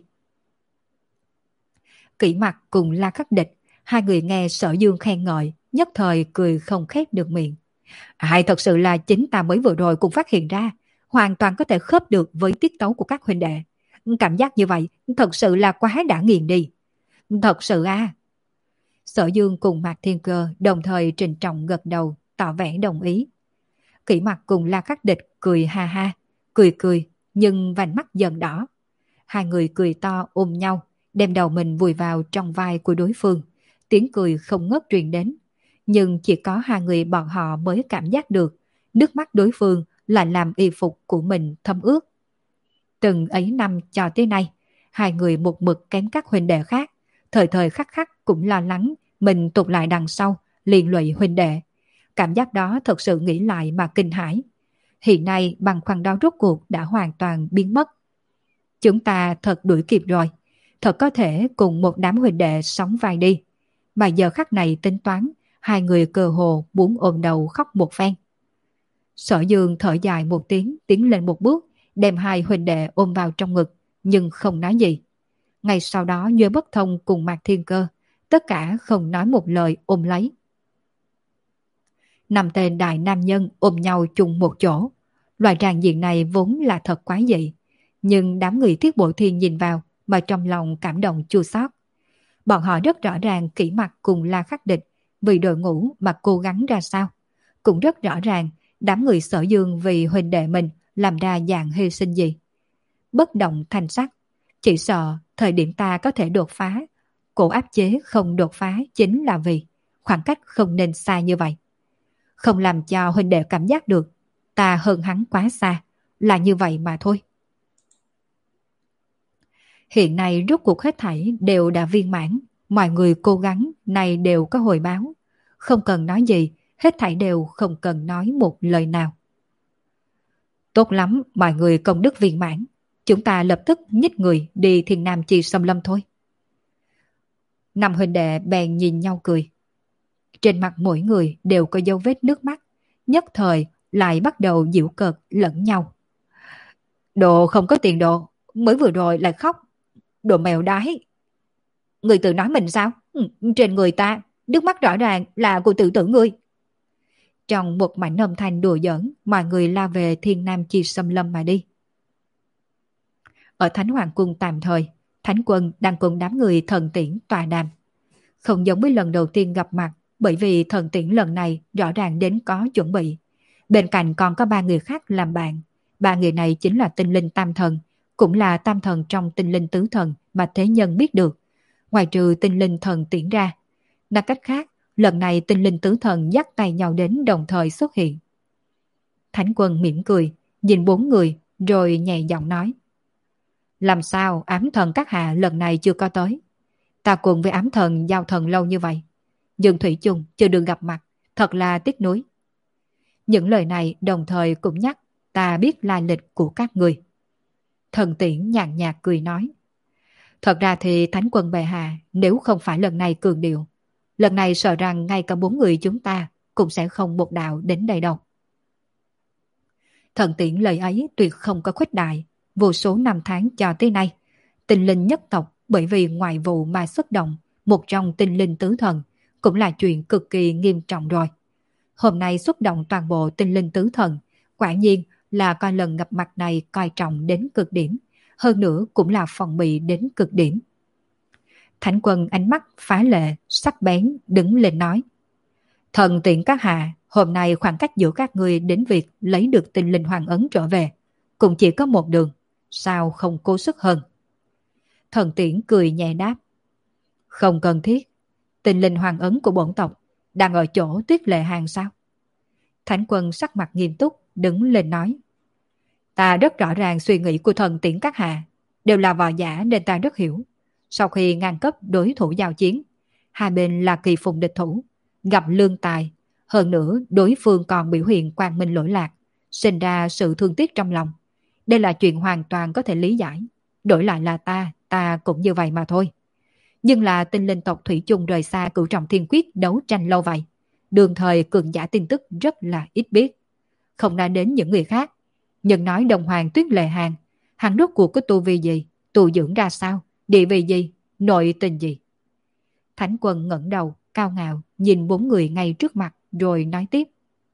Kỷ Mặc cùng La Khắc Địch, hai người nghe Sở Dương khen ngợi, nhất thời cười không khép được miệng. Hay thật sự là chính ta mới vừa rồi cũng phát hiện ra, hoàn toàn có thể khớp được với tiết tấu của các huynh đệ. Cảm giác như vậy thật sự là quá đã nghiền đi. Thật sự à? Sở Dương cùng Mạc Thiên Cơ đồng thời trịnh trọng gật đầu, tỏ vẻ đồng ý. Kỷ Mặc cùng La Khắc Địch cười ha ha, cười cười, nhưng vành mắt dần đỏ. Hai người cười to ôm nhau, đem đầu mình vùi vào trong vai của đối phương. Tiếng cười không ngớt truyền đến. Nhưng chỉ có hai người bọn họ mới cảm giác được, nước mắt đối phương lại làm y phục của mình thấm ướt. Từng ấy năm cho tới nay, hai người một mực kém các huynh đệ khác, thời thời khắc khắc cũng lo lắng mình tụt lại đằng sau, liên lụy huynh đệ. Cảm giác đó thật sự nghĩ lại mà kinh hãi. Hiện nay băn khoăn đó rốt cuộc đã hoàn toàn biến mất. Chúng ta thật đuổi kịp rồi, thật có thể cùng một đám huynh đệ sống vai đi. Mà giờ khắc này tính toán, hai người cơ hồ muốn ôm đầu khóc một phen. Sở Dương thở dài một tiếng, tiến lên một bước, đem hai huynh đệ ôm vào trong ngực, nhưng không nói gì. Ngay sau đó Nhuế Bất Thông cùng Mạc Thiên Cơ, tất cả không nói một lời ôm lấy. Năm tên đại nam nhân ôm nhau chung một chỗ. Loại tràng diện này vốn là thật quái dị, nhưng đám người Thiết Bộ Thiên nhìn vào mà trong lòng cảm động chua xót. Bọn họ rất rõ ràng Kỷ Mặc cùng La Khắc Địch vì đội ngũ mà cố gắng ra sao. Cũng rất rõ ràng đám người Sở Dương vì huynh đệ mình làm ra dạng hy sinh gì. Bất động thanh sắc, chỉ sợ thời điểm ta có thể đột phá, cổ áp chế không đột phá chính là vì khoảng cách không nên xa như vậy. Không làm cho huynh đệ cảm giác được ta hơn hắn quá xa, là như vậy mà thôi. Hiện nay rốt cuộc hết thảy đều đã viên mãn, mọi người cố gắng này đều có hồi báo. Không cần nói gì, hết thảy đều không cần nói một lời nào. Tốt lắm, mọi người công đức viên mãn, chúng ta lập tức nhích người đi Thiên Nam Chi Xâm Lâm thôi. Năm huynh đệ bèn nhìn nhau cười. Trên mặt mỗi người đều có dấu vết nước mắt, nhất thời lại bắt đầu giễu cợt lẫn nhau. Đồ không có tiền đồ, mới vừa rồi lại khóc. Đồ mèo đái. Người tự nói mình sao? Ừ, trên người ta, nước mắt rõ ràng là của tự tử ngươi. Trong một mảnh âm thanh đùa giỡn, mọi người la về Thiên Nam Chi Xâm Lâm mà đi. Ở Thánh Hoàng Cung tạm thời, Thánh Quân đang cùng đám người thần tiễn tòa đàm. Không giống với lần đầu tiên gặp mặt, bởi vì thần tiễn lần này rõ ràng đến có chuẩn bị. Bên cạnh còn có ba người khác làm bạn. Ba người này chính là tinh linh tam thần, cũng là tam thần trong tinh linh tứ thần mà thế nhân biết được. Ngoài trừ tinh linh thần tiễn ra, nói cách khác, lần này tinh linh tứ thần dắt tay nhau đến đồng thời xuất hiện. Thánh Quân mỉm cười, nhìn bốn người, rồi nhẹ giọng nói. Làm sao ám thần các hạ lần này chưa có tới? Ta cùng với ám thần giao thần lâu như vậy, nhưng thủy chung chưa được gặp mặt, thật là tiếc nuối. Những lời này đồng thời cũng nhắc ta biết lai lịch của các người. Thần tiễn nhàn nhạt cười nói. Thật ra thì Thánh quân bệ hạ nếu không phải lần này cường điệu, lần này sợ rằng ngay cả bốn người chúng ta cũng sẽ không một đạo đến đây đâu. Thần tiễn lời ấy tuyệt không có khuếch đại, vô số năm tháng cho tới nay. Tinh linh nhất tộc bởi vì ngoại vụ mà xuất động, một trong tinh linh tứ thần, cũng là chuyện cực kỳ nghiêm trọng rồi. Hôm nay xuất động toàn bộ tinh linh tứ thần, quả nhiên là coi lần gặp mặt này coi trọng đến cực điểm, hơn nữa cũng là phòng bị đến cực điểm. Thánh quân ánh mắt phá lệ, sắc bén, đứng lên nói. Thần tiện các hạ, hôm nay khoảng cách giữa các người đến việc lấy được tinh linh hoàng ấn trở về, cũng chỉ có một đường, sao không cố sức hơn? Thần tiễn cười nhẹ đáp. Không cần thiết, tinh linh hoàng ấn của bổn tộc đang ở chỗ Tuyết Lệ Hàng sao? Thánh quân sắc mặt nghiêm túc, đứng lên nói. Ta rất rõ ràng suy nghĩ của thần tiễn các hạ, đều là võ giả nên ta rất hiểu. Sau khi ngang cấp đối thủ giao chiến, hai bên là kỳ phùng địch thủ, gặp lương tài, hơn nữa đối phương còn biểu hiện quang minh lỗi lạc, sinh ra sự thương tiếc trong lòng. Đây là chuyện hoàn toàn có thể lý giải. Đổi lại là ta, ta cũng như vậy mà thôi. Nhưng là tinh linh tộc thủy chung rời xa cửu trọng thiên quyết đấu tranh lâu vậy. Đường thời cường giả tin tức rất là ít biết. Không nói đến những người khác. Nhưng nói đồng hoàng Tuyết Lệ Hàng, hắn rốt cuộc có tu vi gì, tu dưỡng ra sao, địa vị gì, nội tình gì. Thánh quân ngẩng đầu, cao ngạo, nhìn bốn người ngay trước mặt rồi nói tiếp.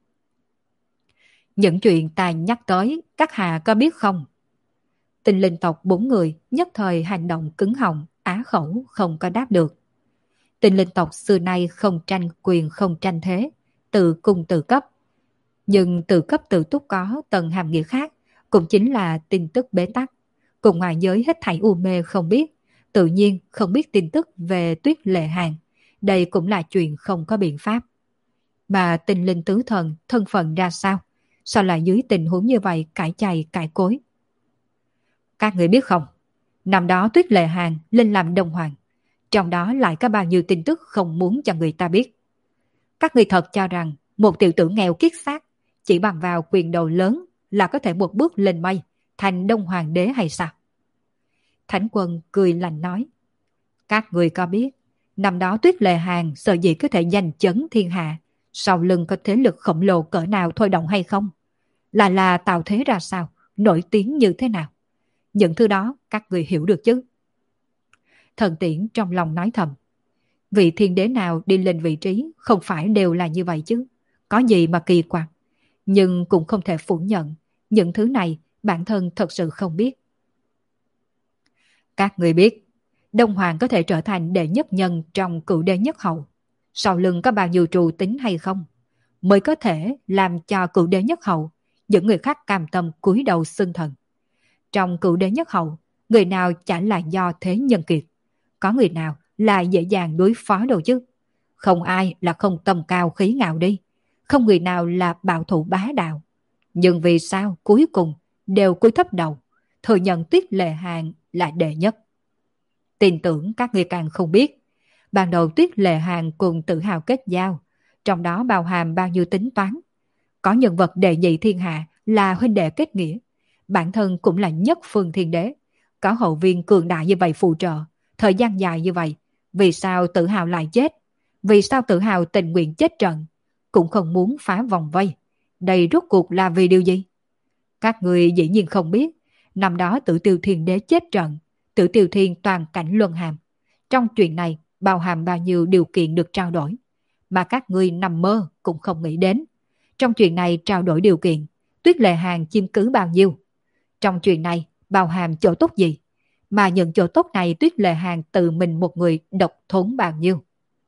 Những chuyện ta nhắc tới, các hạ có biết không? Tinh linh tộc bốn người nhất thời hành động cứng họng, á khẩu không có đáp được. Tinh linh tộc xưa nay không tranh quyền không tranh thế, tự cung tự cấp. Nhưng tự cấp tự túc có tầng hàm nghĩa khác, cũng chính là tin tức bế tắc. Cùng ngoài giới hết thảy u mê không biết, tự nhiên không biết tin tức về Tuyết Lệ Hàng. Đây cũng là chuyện không có biện pháp. Mà tinh linh tứ thần thân phận ra sao? Sao lại dưới tình huống như vậy cãi chày cãi cối? Các người biết không, năm đó Tuyết Lệ Hàng lên làm đông hoàng, trong đó lại có bao nhiêu tin tức không muốn cho người ta biết. Các người thật cho rằng một tiểu tử nghèo kiết xác chỉ bằng vào quyền đầu lớn là có thể một bước lên mây thành đông hoàng đế hay sao? Thánh quân cười lạnh nói. Các người có biết năm đó Tuyết Lệ Hàng sợ gì có thể giành chấn thiên hạ, sau lưng có thế lực khổng lồ cỡ nào thôi động hay không? Là là tạo thế ra sao, nổi tiếng như thế nào? Những thứ đó các người hiểu được chứ? Thần tiễn trong lòng nói thầm. Vị thiên đế nào đi lên vị trí không phải đều là như vậy chứ? Có gì mà kỳ quặc? Nhưng cũng không thể phủ nhận, những thứ này bản thân thật sự không biết. Các người biết, Đông Hoàng có thể trở thành đệ nhất nhân trong cựu đế nhất hậu. Sau lưng có bao nhiêu trù tính hay không? Mới có thể làm cho cựu đế nhất hậu, những người khác cam tâm cúi đầu xưng thần. Trong cựu đế nhất hậu, người nào chả là do thế nhân kiệt. Có người nào là dễ dàng đối phó đâu chứ? Không ai là không tầm cao khí ngạo đi. Không người nào là bảo thủ bá đạo. Nhưng vì sao cuối cùng đều cúi thấp đầu, thừa nhận Tuyết Lệ Hàng là đệ nhất? Tin tưởng các người càng không biết. Ban đầu Tuyết Lệ Hàng cùng tự hào kết giao, trong đó bao hàm bao nhiêu tính toán. Có nhân vật đệ nhị thiên hạ là huynh đệ kết nghĩa, bản thân cũng là nhất phương thiên đế. Có hậu viên cường đại như vậy phụ trợ, thời gian dài như vậy, vì sao tự hào lại chết? Vì sao tự hào tình nguyện chết trận, cũng không muốn phá vòng vây? Đây rốt cuộc là vì điều gì? Các người dĩ nhiên không biết, năm đó Tử Tiêu Thiên Đế chết trận, Tử Tiêu Thiên toàn cảnh luân hàm. Trong chuyện này bao hàm bao nhiêu điều kiện được trao đổi, mà các ngươi nằm mơ cũng không nghĩ đến. Trong chuyện này trao đổi điều kiện, Tuyết Lệ Hàng chiếm cứ bao nhiêu? Trong chuyện này bao hàm chỗ tốt gì? Mà những chỗ tốt này Tuyết Lệ Hàng tự mình một người độc thốn bao nhiêu?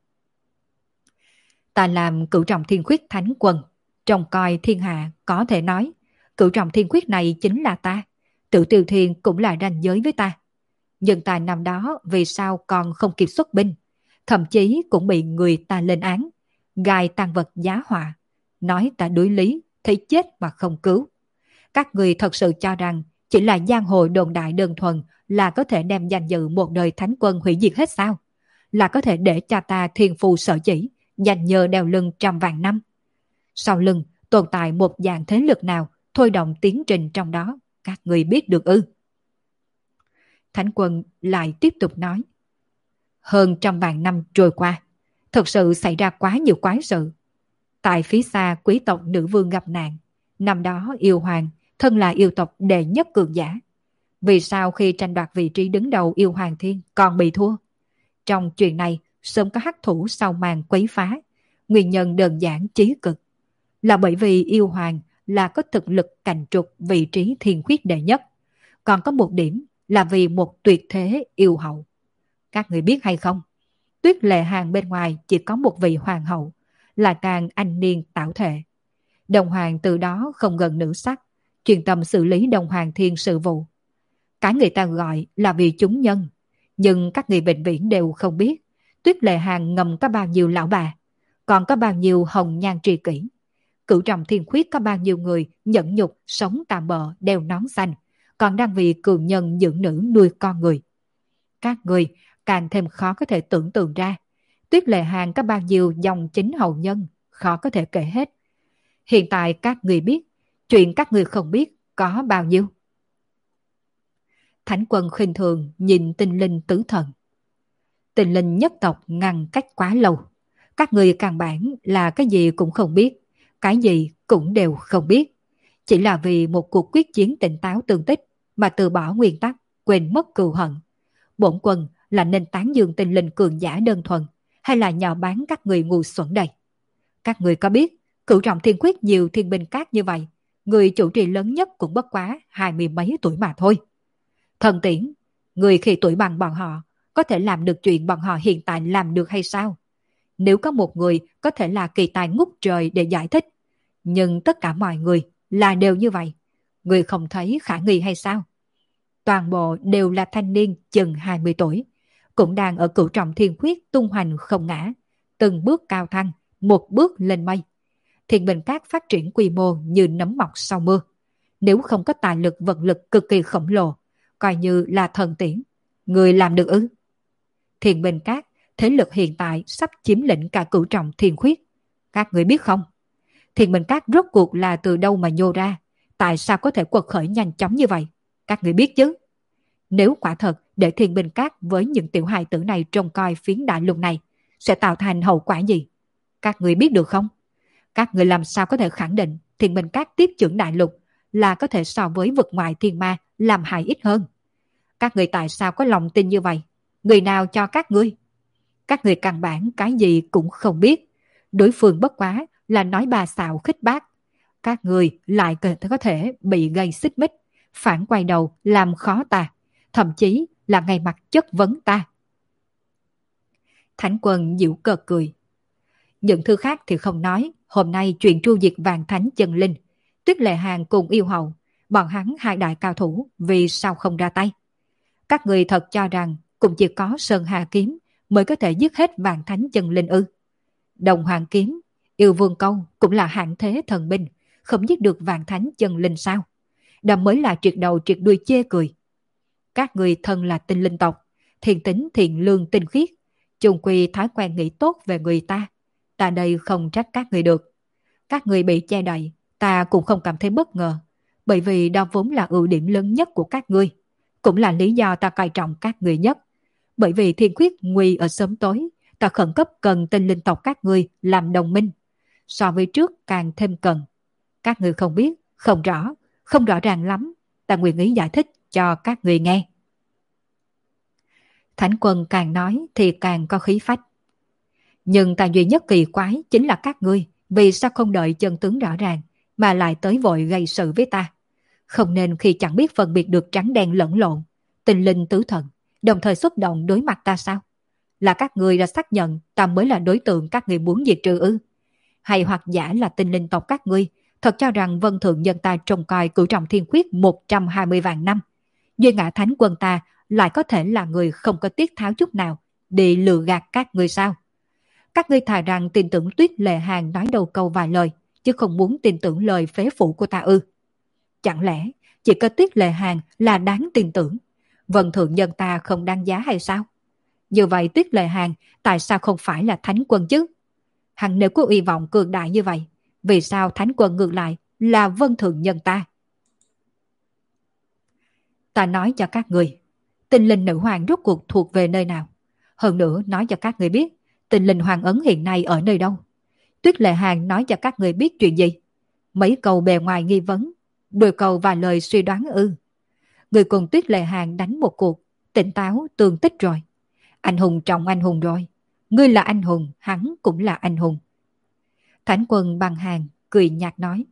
Ta làm cửu trọng thiên khuyết thánh quân, trông coi thiên hạ, có thể nói cửu trọng thiên khuyết này chính là ta. Tử Tiêu Thiên cũng là ranh giới với ta. Nhưng ta năm đó vì sao còn không kịp xuất binh, thậm chí cũng bị người ta lên án, gài tàn vật giá họa, nói ta đối lý, thấy chết mà không cứu. Các người thật sự cho rằng chỉ là giang hồ đồn đại đơn thuần là có thể đem danh dự một đời thánh quân hủy diệt hết sao? Là có thể để cho ta thiên phù sở chỉ, dành nhờ đeo lưng trăm vạn năm? Sau lưng tồn tại một dạng thế lực nào thôi động tiến trình trong đó, các người biết được ư? Thánh Quân lại tiếp tục nói. Hơn trăm vạn năm trôi qua, thật sự xảy ra quá nhiều quái sự. Tại phía xa quý tộc nữ vương gặp nạn, năm đó yêu hoàng, thân là yêu tộc đệ nhất cường giả. Vì sao khi tranh đoạt vị trí đứng đầu yêu hoàng thiên còn bị thua? Trong chuyện này, sớm có hắc thủ sau màn quấy phá. Nguyên nhân đơn giản chí cực. Là bởi vì yêu hoàng là có thực lực cạnh trục vị trí thiên khuyết đệ nhất. Còn có một điểm là vì một tuyệt thế yêu hậu. Các người biết hay không? Tuyết Lệ Hàng bên ngoài chỉ có một vị hoàng hậu, là càng anh niên tảo thể. Đồng hoàng từ đó không gần nữ sắc, chuyên tâm xử lý đồng hoàng thiên sự vụ. Cái người ta gọi là vì chúng nhân, nhưng các người bệnh viện đều không biết Tuyết Lệ Hàng ngầm có bao nhiêu lão bà, còn có bao nhiêu hồng nhan tri kỷ. Cửu trọng thiên khuyết có bao nhiêu người nhẫn nhục sống tạm bợ đeo nón xanh, còn đang vì cường nhân dưỡng nữ nuôi con người. Các người càng thêm khó có thể tưởng tượng ra Tuyết Lệ Hàng có bao nhiêu dòng chính hậu nhân, khó có thể kể hết. Hiện tại các người biết, chuyện các người không biết có bao nhiêu. Thánh Quân khinh thường nhìn tinh linh tứ thần. Tinh linh nhất tộc ngăn cách quá lâu. Các người căn bản là cái gì cũng không biết, cái gì cũng đều không biết. Chỉ là vì một cuộc quyết chiến tỉnh táo tương tích mà từ bỏ nguyên tắc, quên mất cừu hận. Bổn quân là nên tán dương tinh linh cường giả đơn thuần, hay là nhạo báng các người ngu xuẩn đây? Các người có biết, cửu trọng thiên khuyết nhiều thiên binh cát như vậy, người chủ trì lớn nhất cũng bất quá hai mươi mấy tuổi mà thôi. Thần Tiễn, người khi tuổi bằng bọn họ, có thể làm được chuyện bọn họ hiện tại làm được hay sao? Nếu có một người có thể là kỳ tài ngút trời để giải thích, nhưng tất cả mọi người là đều như vậy, người không thấy khả nghi hay sao? Toàn bộ đều là thanh niên chừng hai mươi tuổi, cũng đang ở cửu trọng thiên khuyết tung hoành không ngã, từng bước cao thăng, một bước lên mây. Thiên binh cát phát triển quy mô như nấm mọc sau mưa. Nếu không có tài lực vật lực cực kỳ khổng lồ, coi như là thần tiễn, người làm được ư? Thiên binh cát, thế lực hiện tại sắp chiếm lĩnh cả cửu trọng thiên khuyết. Các người biết không? Thiên binh cát rốt cuộc là từ đâu mà nhô ra? Tại sao có thể quật khởi nhanh chóng như vậy? Các người biết chứ? Nếu quả thật để thiên binh cát với những tiểu hài tử này trông coi phiến đại lục này, sẽ tạo thành hậu quả gì? Các người biết được không? Các người làm sao có thể khẳng định thiên binh cát tiếp trưởng đại lục là có thể so với vực ngoại thiên ma làm hại ít hơn? Các người tại sao có lòng tin như vậy? Người nào cho các ngươi? Các người căn bản cái gì cũng không biết. Đối phương bất quá là nói bà xạo khích bác. Các người lại có thể bị gây xích mích, phản quay đầu làm khó ta, thậm chí là ngay mặt chất vấn ta. Thánh Quân giễu cợt cười. Những thứ khác thì không nói, hôm nay chuyện tru diệt vạn thánh chân linh, Tuyết Lệ Hàng cùng yêu hậu, bọn hắn hai đại cao thủ vì sao không ra tay? Các người thật cho rằng cũng chỉ có Sơn Hà Kiếm mới có thể giết hết vạn thánh chân linh ư? Đồng Hoàng Kiếm, yêu vương câu cũng là hạng thế thần binh, không giết được vạn thánh chân linh sao? Đó mới là triệt đầu triệt đuôi chê cười. Các người thân là tinh linh tộc, thiện tính thiện lương tinh khiết, chung quy thói quen nghĩ tốt về người ta. Ta đây không trách các người được. Các người bị che đậy, ta cũng không cảm thấy bất ngờ, bởi vì đó vốn là ưu điểm lớn nhất của các ngươi, cũng là lý do ta coi trọng các người nhất. Bởi vì thiên khuyết nguy ở sớm tối, ta khẩn cấp cần tinh linh tộc các ngươi làm đồng minh. So với trước càng thêm cần. Các người không biết, không rõ, không rõ ràng lắm, ta nguyện ý giải thích cho các người nghe. Thánh Quân càng nói thì càng có khí phách. Nhưng ta duy nhất kỳ quái chính là các ngươi vì sao không đợi chân tướng rõ ràng mà lại tới vội gây sự với ta. Không nên khi chẳng biết phân biệt được trắng đen lẫn lộn, tinh linh tứ thần, đồng thời xuất động đối mặt ta sao? Là các ngươi đã xác nhận ta mới là đối tượng các ngươi muốn diệt trừ ư? Hay hoặc giả là tinh linh tộc các ngươi thật cho rằng Vân Thượng Nhân ta trông coi cửu trọng thiên khuyết một trăm hai mươi vạn năm, Duy Ngã Thánh Quân ta lại có thể là người không có tiết tháo chút nào để lừa gạt các ngươi sao? Các ngươi thà rằng tin tưởng Tuyết Lệ Hàng nói đầu câu vài lời, chứ không muốn tin tưởng lời phế phủ của ta ư? Chẳng lẽ chỉ có Tuyết Lệ Hàng là đáng tin tưởng, Vân Thượng Nhân ta không đáng giá hay sao? Như vậy Tuyết Lệ Hàng tại sao không phải là Thánh Quân chứ? Hằng nếu có uy vọng cường đại như vậy, vì sao Thánh Quân ngược lại là Vân Thượng Nhân ta? Ta nói cho các người, Tinh linh nữ hoàng rốt cuộc thuộc về nơi nào? Hơn nữa nói cho các người biết, tinh linh hoàng ấn hiện nay ở nơi đâu? Tuyết Lệ Hàng nói cho các người biết chuyện gì? Mấy câu bề ngoài nghi vấn, đôi câu vài lời suy đoán ư? Người cùng Tuyết Lệ Hàng đánh một cuộc, tỉnh táo tường tích rồi. Anh hùng trọng anh hùng rồi. Ngươi là anh hùng, hắn cũng là anh hùng. Thánh Quân Băng Hàng cười nhạt nói.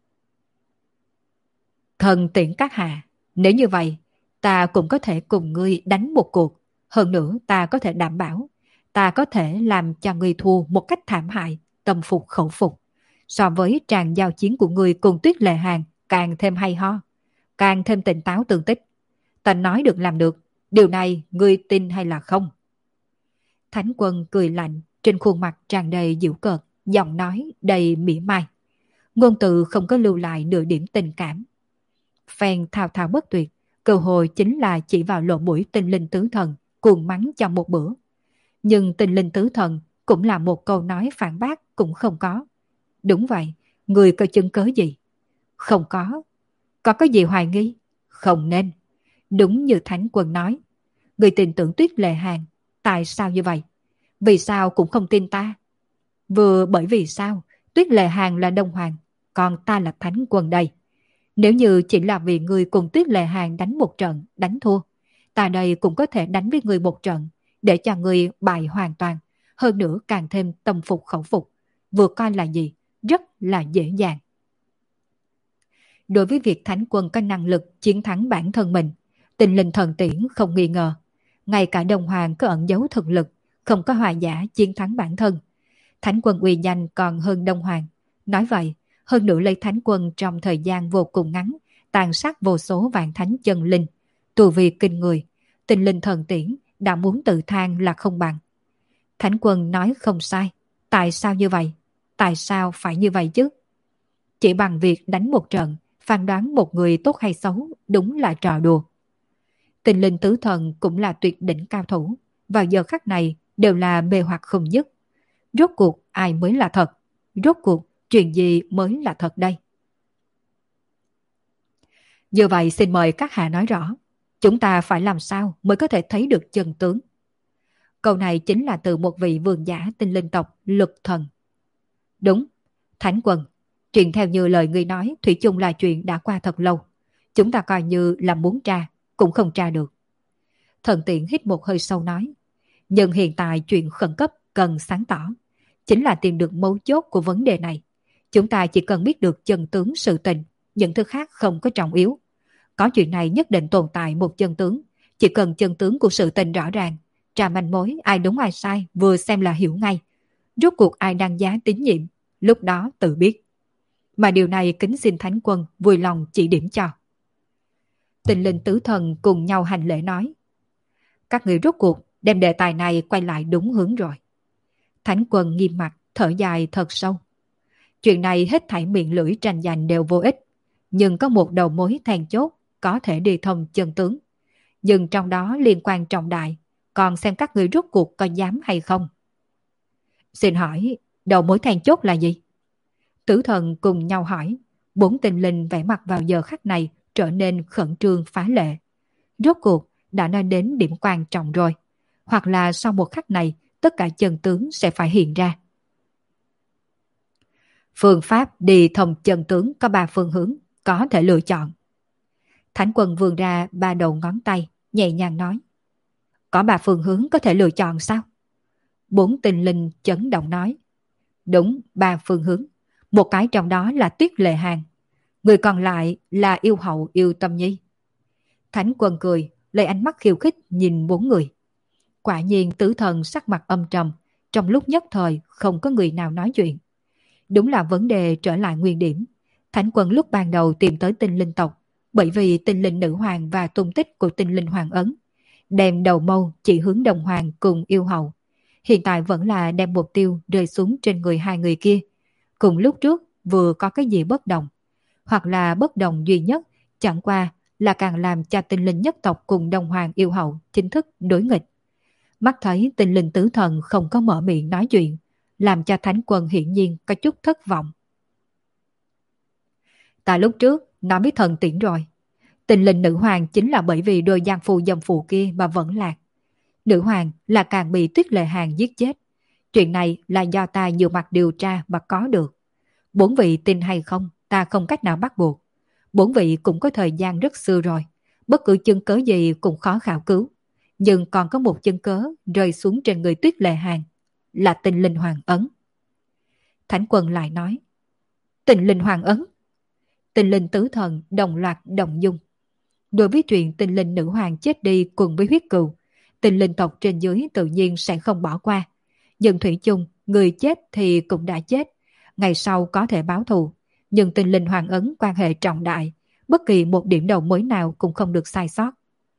Thần tiễn các hạ, nếu như vậy, ta cũng có thể cùng ngươi đánh một cuộc. Hơn nữa ta có thể đảm bảo, ta có thể làm cho ngươi thua một cách thảm hại, tâm phục khẩu phục. So với tràng giao chiến của ngươi cùng Tuyết Lệ Hàng càng thêm hay ho, càng thêm tỉnh táo tường tích. Ta nói được làm được, điều này ngươi tin hay là không? Thánh Quân cười lạnh, trên khuôn mặt tràn đầy giễu cợt, giọng nói đầy mỉa mai. Ngôn từ không có lưu lại nửa điểm tình cảm. Phen thao thao bất tuyệt, cơ hội chính là chỉ vào lỗ mũi tinh linh tứ thần, cuồng mắng cho một bữa. Nhưng tinh linh tứ thần cũng là một câu nói phản bác cũng không có. Đúng vậy, người có chứng cớ gì? Không có. Có cái gì hoài nghi? Không nên. Đúng như Thánh Quân nói. Người tin tưởng Tuyết Lệ Hàng. Tại sao như vậy? Vì sao cũng không tin ta? Vừa bởi vì sao? Tuyết Lệ Hàng là Đông Hoàng, còn ta là Thánh Quân đây. Nếu như chỉ là vì người cùng Tuyết Lệ Hàng đánh một trận, đánh thua, ta đây cũng có thể đánh với người một trận, để cho người bại hoàn toàn, hơn nữa càng thêm tâm phục khẩu phục. Vừa coi là gì? Rất là dễ dàng. Đối với việc Thánh Quân có năng lực chiến thắng bản thân mình, Tinh Linh Thần Tiễn không nghi ngờ. Ngay cả Đông Hoàng có ẩn giấu thực lực, không có hòa giả chiến thắng bản thân. Thánh Quân uy danh còn hơn Đông Hoàng. Nói vậy, hơn nữa lấy Thánh Quân trong thời gian vô cùng ngắn, tàn sát vô số vạn thánh chân linh, tu vi kinh người, Tinh Linh Thần Tiễn đã muốn tự than là không bằng. Thánh Quân nói không sai. Tại sao như vậy? Tại sao phải như vậy chứ? Chỉ bằng việc đánh một trận, phán đoán một người tốt hay xấu, đúng là trò đùa. Tinh linh tứ thần cũng là tuyệt đỉnh cao thủ, vào giờ khắc này đều là mê hoặc không dứt. Rốt cuộc ai mới là thật? Rốt cuộc chuyện gì mới là thật đây? Như vậy xin mời các hạ nói rõ, chúng ta phải làm sao mới có thể thấy được chân tướng? Câu này chính là từ một vị vương giả tinh linh tộc Lực Thần. Đúng, Thánh Quân, chuyện theo như lời ngươi nói thủy chung là chuyện đã qua thật lâu. Chúng ta coi như là muốn tra, cũng không tra được. Thần Tiễn hít một hơi sâu nói. Nhưng hiện tại chuyện khẩn cấp cần sáng tỏ, chính là tìm được mấu chốt của vấn đề này. Chúng ta chỉ cần biết được chân tướng sự tình, những thứ khác không có trọng yếu. Có chuyện này nhất định tồn tại một chân tướng, chỉ cần chân tướng của sự tình rõ ràng, tra manh mối ai đúng ai sai vừa xem là hiểu ngay. Rốt cuộc ai đăng giá tín nhiệm, lúc đó tự biết. Mà điều này kính xin Thánh Quân vui lòng chỉ điểm cho. Tinh linh tứ thần cùng nhau hành lễ nói. Các người rốt cuộc đem đề tài này quay lại đúng hướng rồi. Thánh Quân nghiêm mặt thở dài thật sâu. Chuyện này hết thảy miệng lưỡi tranh giành đều vô ích, nhưng có một đầu mối then chốt có thể đi thông chân tướng. Nhưng trong đó liên quan trọng đại, còn xem các người rốt cuộc có dám hay không. Xin hỏi, đầu mối then chốt là gì? Tứ thần cùng nhau hỏi. Bốn tinh linh vẻ mặt vào giờ khắc này trở nên khẩn trương phá lệ. Rốt cuộc đã nói đến điểm quan trọng rồi. Hoặc là sau một khắc này, tất cả chân tướng sẽ phải hiện ra. Phương pháp đi thông chân tướng có ba phương hướng, có thể lựa chọn. Thánh Quân vươn ra ba đầu ngón tay, nhẹ nhàng nói. Có ba phương hướng có thể lựa chọn sao? Bốn tinh linh chấn động nói. Đúng, ba phương hướng. Một cái trong đó là Tuyết Lệ Hàng. Người còn lại là Yêu Hậu Yêu Tâm Nhi. Thánh Quân cười, lấy ánh mắt khiêu khích nhìn bốn người. Quả nhiên tứ thần sắc mặt âm trầm, trong lúc nhất thời không có người nào nói chuyện. Đúng là vấn đề trở lại nguyên điểm. Thánh Quân lúc ban đầu tìm tới tinh linh tộc, bởi vì tinh linh nữ hoàng và tung tích của tinh linh hoàng ấn. Đem đầu mâu chỉ hướng đồng hoàng cùng Yêu Hậu. Hiện tại vẫn là đem mục tiêu rơi xuống trên người hai người kia. Cùng lúc trước vừa có cái gì bất đồng. Hoặc là bất đồng duy nhất, chẳng qua là càng làm cho tinh linh nhất tộc cùng đồng hoàng Yêu Hậu chính thức đối nghịch. Mắt thấy tinh linh tứ thần không có mở miệng nói chuyện, làm cho Thánh Quân hiển nhiên có chút thất vọng. Ta lúc trước nói với thần tiễn rồi, Tình linh nữ hoàng chính là bởi vì đôi giang phu dâm phụ kia mà vẫn lạc. Nữ hoàng là càng bị Tuyết Lệ Hàn giết chết. Chuyện này là do ta nhiều mặt điều tra mà có được. Bốn vị tin hay không, ta không cách nào bắt buộc. Bốn vị cũng có thời gian rất xưa rồi. Bất cứ chứng cớ gì cũng khó khảo cứu. Nhưng còn có một chứng cớ rơi xuống trên người Tuyết Lệ Hàn, là tình linh hoàng ấn. Thánh Quân lại nói, tình linh hoàng ấn. Tình linh tứ thần đồng loạt động dung. Đối với chuyện tình linh nữ hoàng chết đi cùng với huyết cừu, tình linh tộc trên dưới tự nhiên sẽ không bỏ qua. Nhưng thủy chung, người chết thì cũng đã chết, ngày sau có thể báo thù. Nhưng tình linh hoàng ấn quan hệ trọng đại, bất kỳ một điểm đầu mối nào cũng không được sai sót.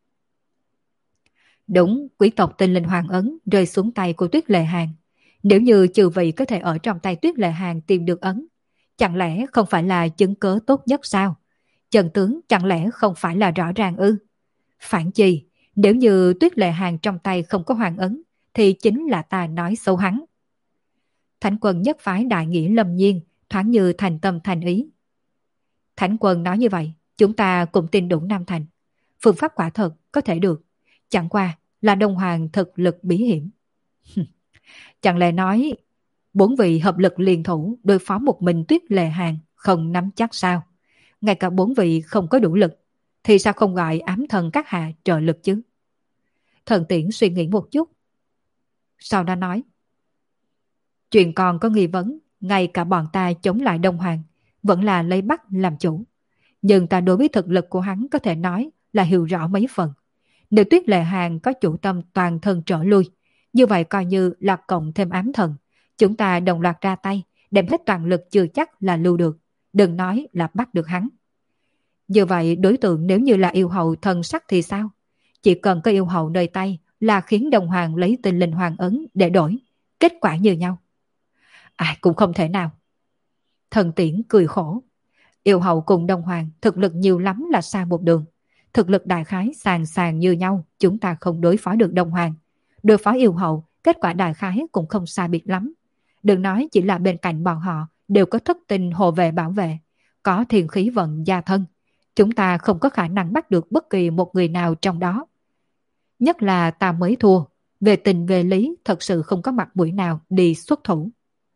Đúng, quý tộc tình linh hoàng ấn rơi xuống tay của Tuyết Lệ Hàn. Nếu như chư vị có thể ở trong tay Tuyết Lệ Hàn tìm được ấn, chẳng lẽ không phải là chứng cớ tốt nhất sao? Chân tướng chẳng lẽ không phải là rõ ràng ư? Phản chi, nếu như Tuyết Lệ Hàn trong tay không có hoàng ấn, thì chính là ta nói xấu hắn. Thánh Quân nhất phái đại nghĩa lâm nhiên, thoáng như thành tâm thành ý. Thánh Quân nói như vậy, chúng ta cũng tin đủ Nam Thành. Phương pháp quả thật có thể được, chẳng qua là Đông Hoàng thực lực bí hiểm. Chẳng lẽ nói bốn vị hợp lực liên thủ đối phó một mình Tuyết Lệ Hàn không nắm chắc sao? Ngay cả bốn vị không có đủ lực, thì sao không gọi ám thần các hạ trợ lực chứ? Thần Tiễn suy nghĩ một chút, sau đó nói, chuyện còn có nghi vấn, ngay cả bọn ta chống lại Đông Hoàng, vẫn là lấy Bắc làm chủ. Nhưng ta đối với thực lực của hắn có thể nói là hiểu rõ mấy phần. Nếu Tuyết Lệ Hàn có chủ tâm toàn thân trở lui, như vậy coi như là cộng thêm ám thần. Chúng ta đồng loạt ra tay, đem hết toàn lực chưa chắc là lưu được. Đừng nói là bắt được hắn. Như vậy đối tượng nếu như là yêu hậu thần sắc thì sao? Chỉ cần có yêu hậu nơi tay là khiến Đông Hoàng lấy tình linh hoàng ấn để đổi. Kết quả như nhau. Ai cũng không thể nào. Thần Tiễn cười khổ. Yêu hậu cùng Đông Hoàng thực lực nhiều lắm là xa một đường. Thực lực đại khái sàn sàn như nhau, chúng ta không đối phó được Đông Hoàng. Đối phó yêu hậu, kết quả đại khái cũng không xa biệt lắm. Đừng nói chỉ là bên cạnh bọn họ đều có thất tình hộ vệ bảo vệ, có thiền khí vận gia thân. Chúng ta không có khả năng bắt được bất kỳ một người nào trong đó. Nhất là ta mới thua, về tình về lý thật sự không có mặt mũi nào đi xuất thủ.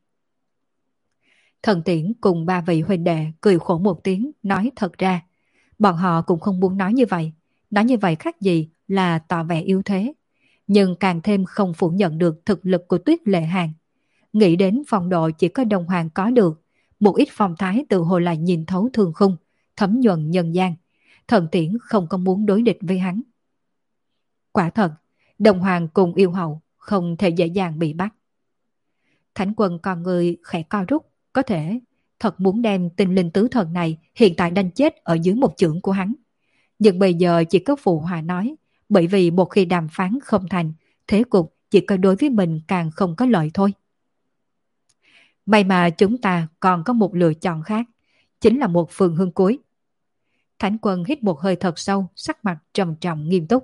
Thần Tiễn cùng ba vị huynh đệ cười khổ một tiếng, nói thật ra. Bọn họ cũng không muốn nói như vậy. Nói như vậy khác gì là tỏ vẻ yếu thế. Nhưng càng thêm không phủ nhận được thực lực của Tuyết Lệ Hàn. Nghĩ đến phong độ chỉ có Đông Hoàng có được. Một ít phong thái tự hồ là nhìn thấu thương khung, thấm nhuần nhân gian. Thần Tiễn không có muốn đối địch với hắn. Quả thật, Đông Hoàng cùng yêu hậu không thể dễ dàng bị bắt. Thánh Quân con người khẽ co rút, có thể thật muốn đem tinh linh tứ thần này hiện tại đánh chết ở dưới một chưởng của hắn. Nhưng bây giờ chỉ có phụ hòa nói, bởi vì một khi đàm phán không thành, thế cục chỉ có đối với mình càng không có lợi thôi. May mà chúng ta còn có một lựa chọn khác, chính là một phương hướng cuối. Thánh Quân hít một hơi thật sâu, sắc mặt trầm trọng nghiêm túc.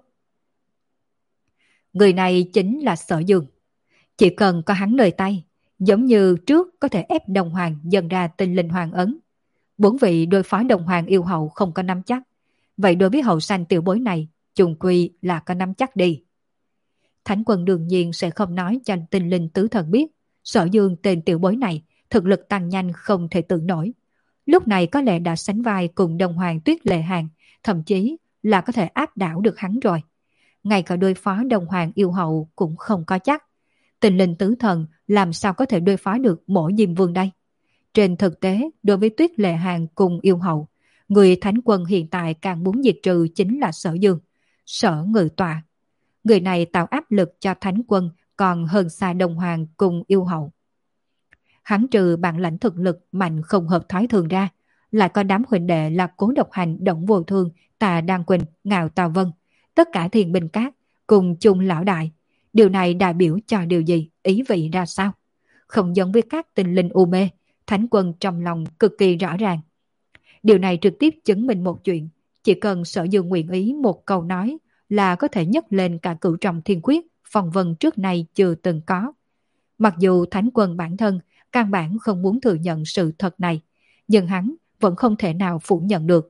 Người này chính là Sở Dương. Chỉ cần có hắn nơi tay, giống như trước có thể ép Đông Hoàng dần ra tinh linh hoàng ấn. Bốn vị đối phó Đông Hoàng yêu hậu không có nắm chắc. Vậy đối với hậu sanh tiểu bối này, chung quy là có nắm chắc đi. Thánh Quân đương nhiên sẽ không nói cho tinh linh tứ thần biết. Sở Dương tên tiểu bối này, thực lực tăng nhanh không thể tưởng nổi. Lúc này có lẽ đã sánh vai cùng Đông Hoàng Tuyết Lệ Hàn, thậm chí là có thể áp đảo được hắn rồi. Ngay cả đối phó Đông Hoàng yêu hậu cũng không có chắc. Tình linh tứ thần làm sao có thể đối phó được Mộ Diêm Vương đây? Trên thực tế, đối với Tuyết Lệ Hàn cùng yêu hậu, người Thánh Quân hiện tại càng muốn diệt trừ chính là Sở Dương, Sở Ngự Tọa. Người này tạo áp lực cho Thánh Quân còn hơn xa Đông Hoàng cùng yêu hậu. Hắn trừ bản lãnh thực lực mạnh không hợp thói thường ra, lại có đám huynh đệ là Cố Độc Hành, Động Vô Thương, Tà Đan Quỳnh, Ngạo Tào Vân, tất cả thiền binh cát cùng chung lão đại. Điều này đại biểu cho điều gì, ý vị ra sao? Không giống với các tinh linh u mê, Thánh Quân trong lòng cực kỳ rõ ràng. Điều này trực tiếp chứng minh một chuyện, chỉ cần Sở Dương nguyện ý một câu nói là có thể nhấc lên cả cửu trọng thiên quyết, phong vân trước nay chưa từng có. Mặc dù Thánh Quân bản thân căn bản không muốn thừa nhận sự thật này, nhưng hắn vẫn không thể nào phủ nhận được.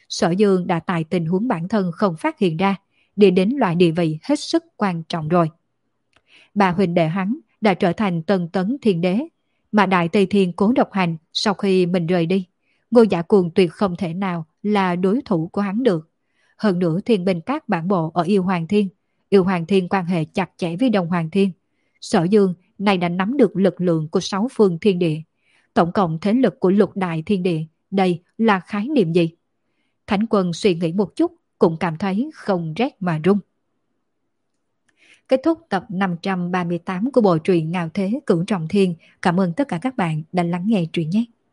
Sở Dương đã tại tình huống bản thân không phát hiện ra, đi đến loại địa vị hết sức quan trọng rồi. Bà huynh đệ hắn đã trở thành tân tấn thiên đế, mà Đại Tây Thiên Cố Độc Hành sau khi mình rời đi, Ngô Giả Cuồng tuyệt không thể nào là đối thủ của hắn được. Hơn nữa thiên binh các bản bộ ở Yêu Hoàng Thiên, Yêu Hoàng Thiên quan hệ chặt chẽ với Đông Hoàng Thiên. Sở Dương này đã nắm được lực lượng của sáu phương thiên địa, tổng cộng thế lực của lục đại thiên địa, đây là khái niệm gì? Thánh Quân suy nghĩ một chút cũng cảm thấy không rét mà run. Kết thúc tập năm trăm ba mươi tám của bộ truyện Ngạo Thế Cửu Trọng Thiên. Cảm ơn tất cả các bạn đã lắng nghe truyện nhé.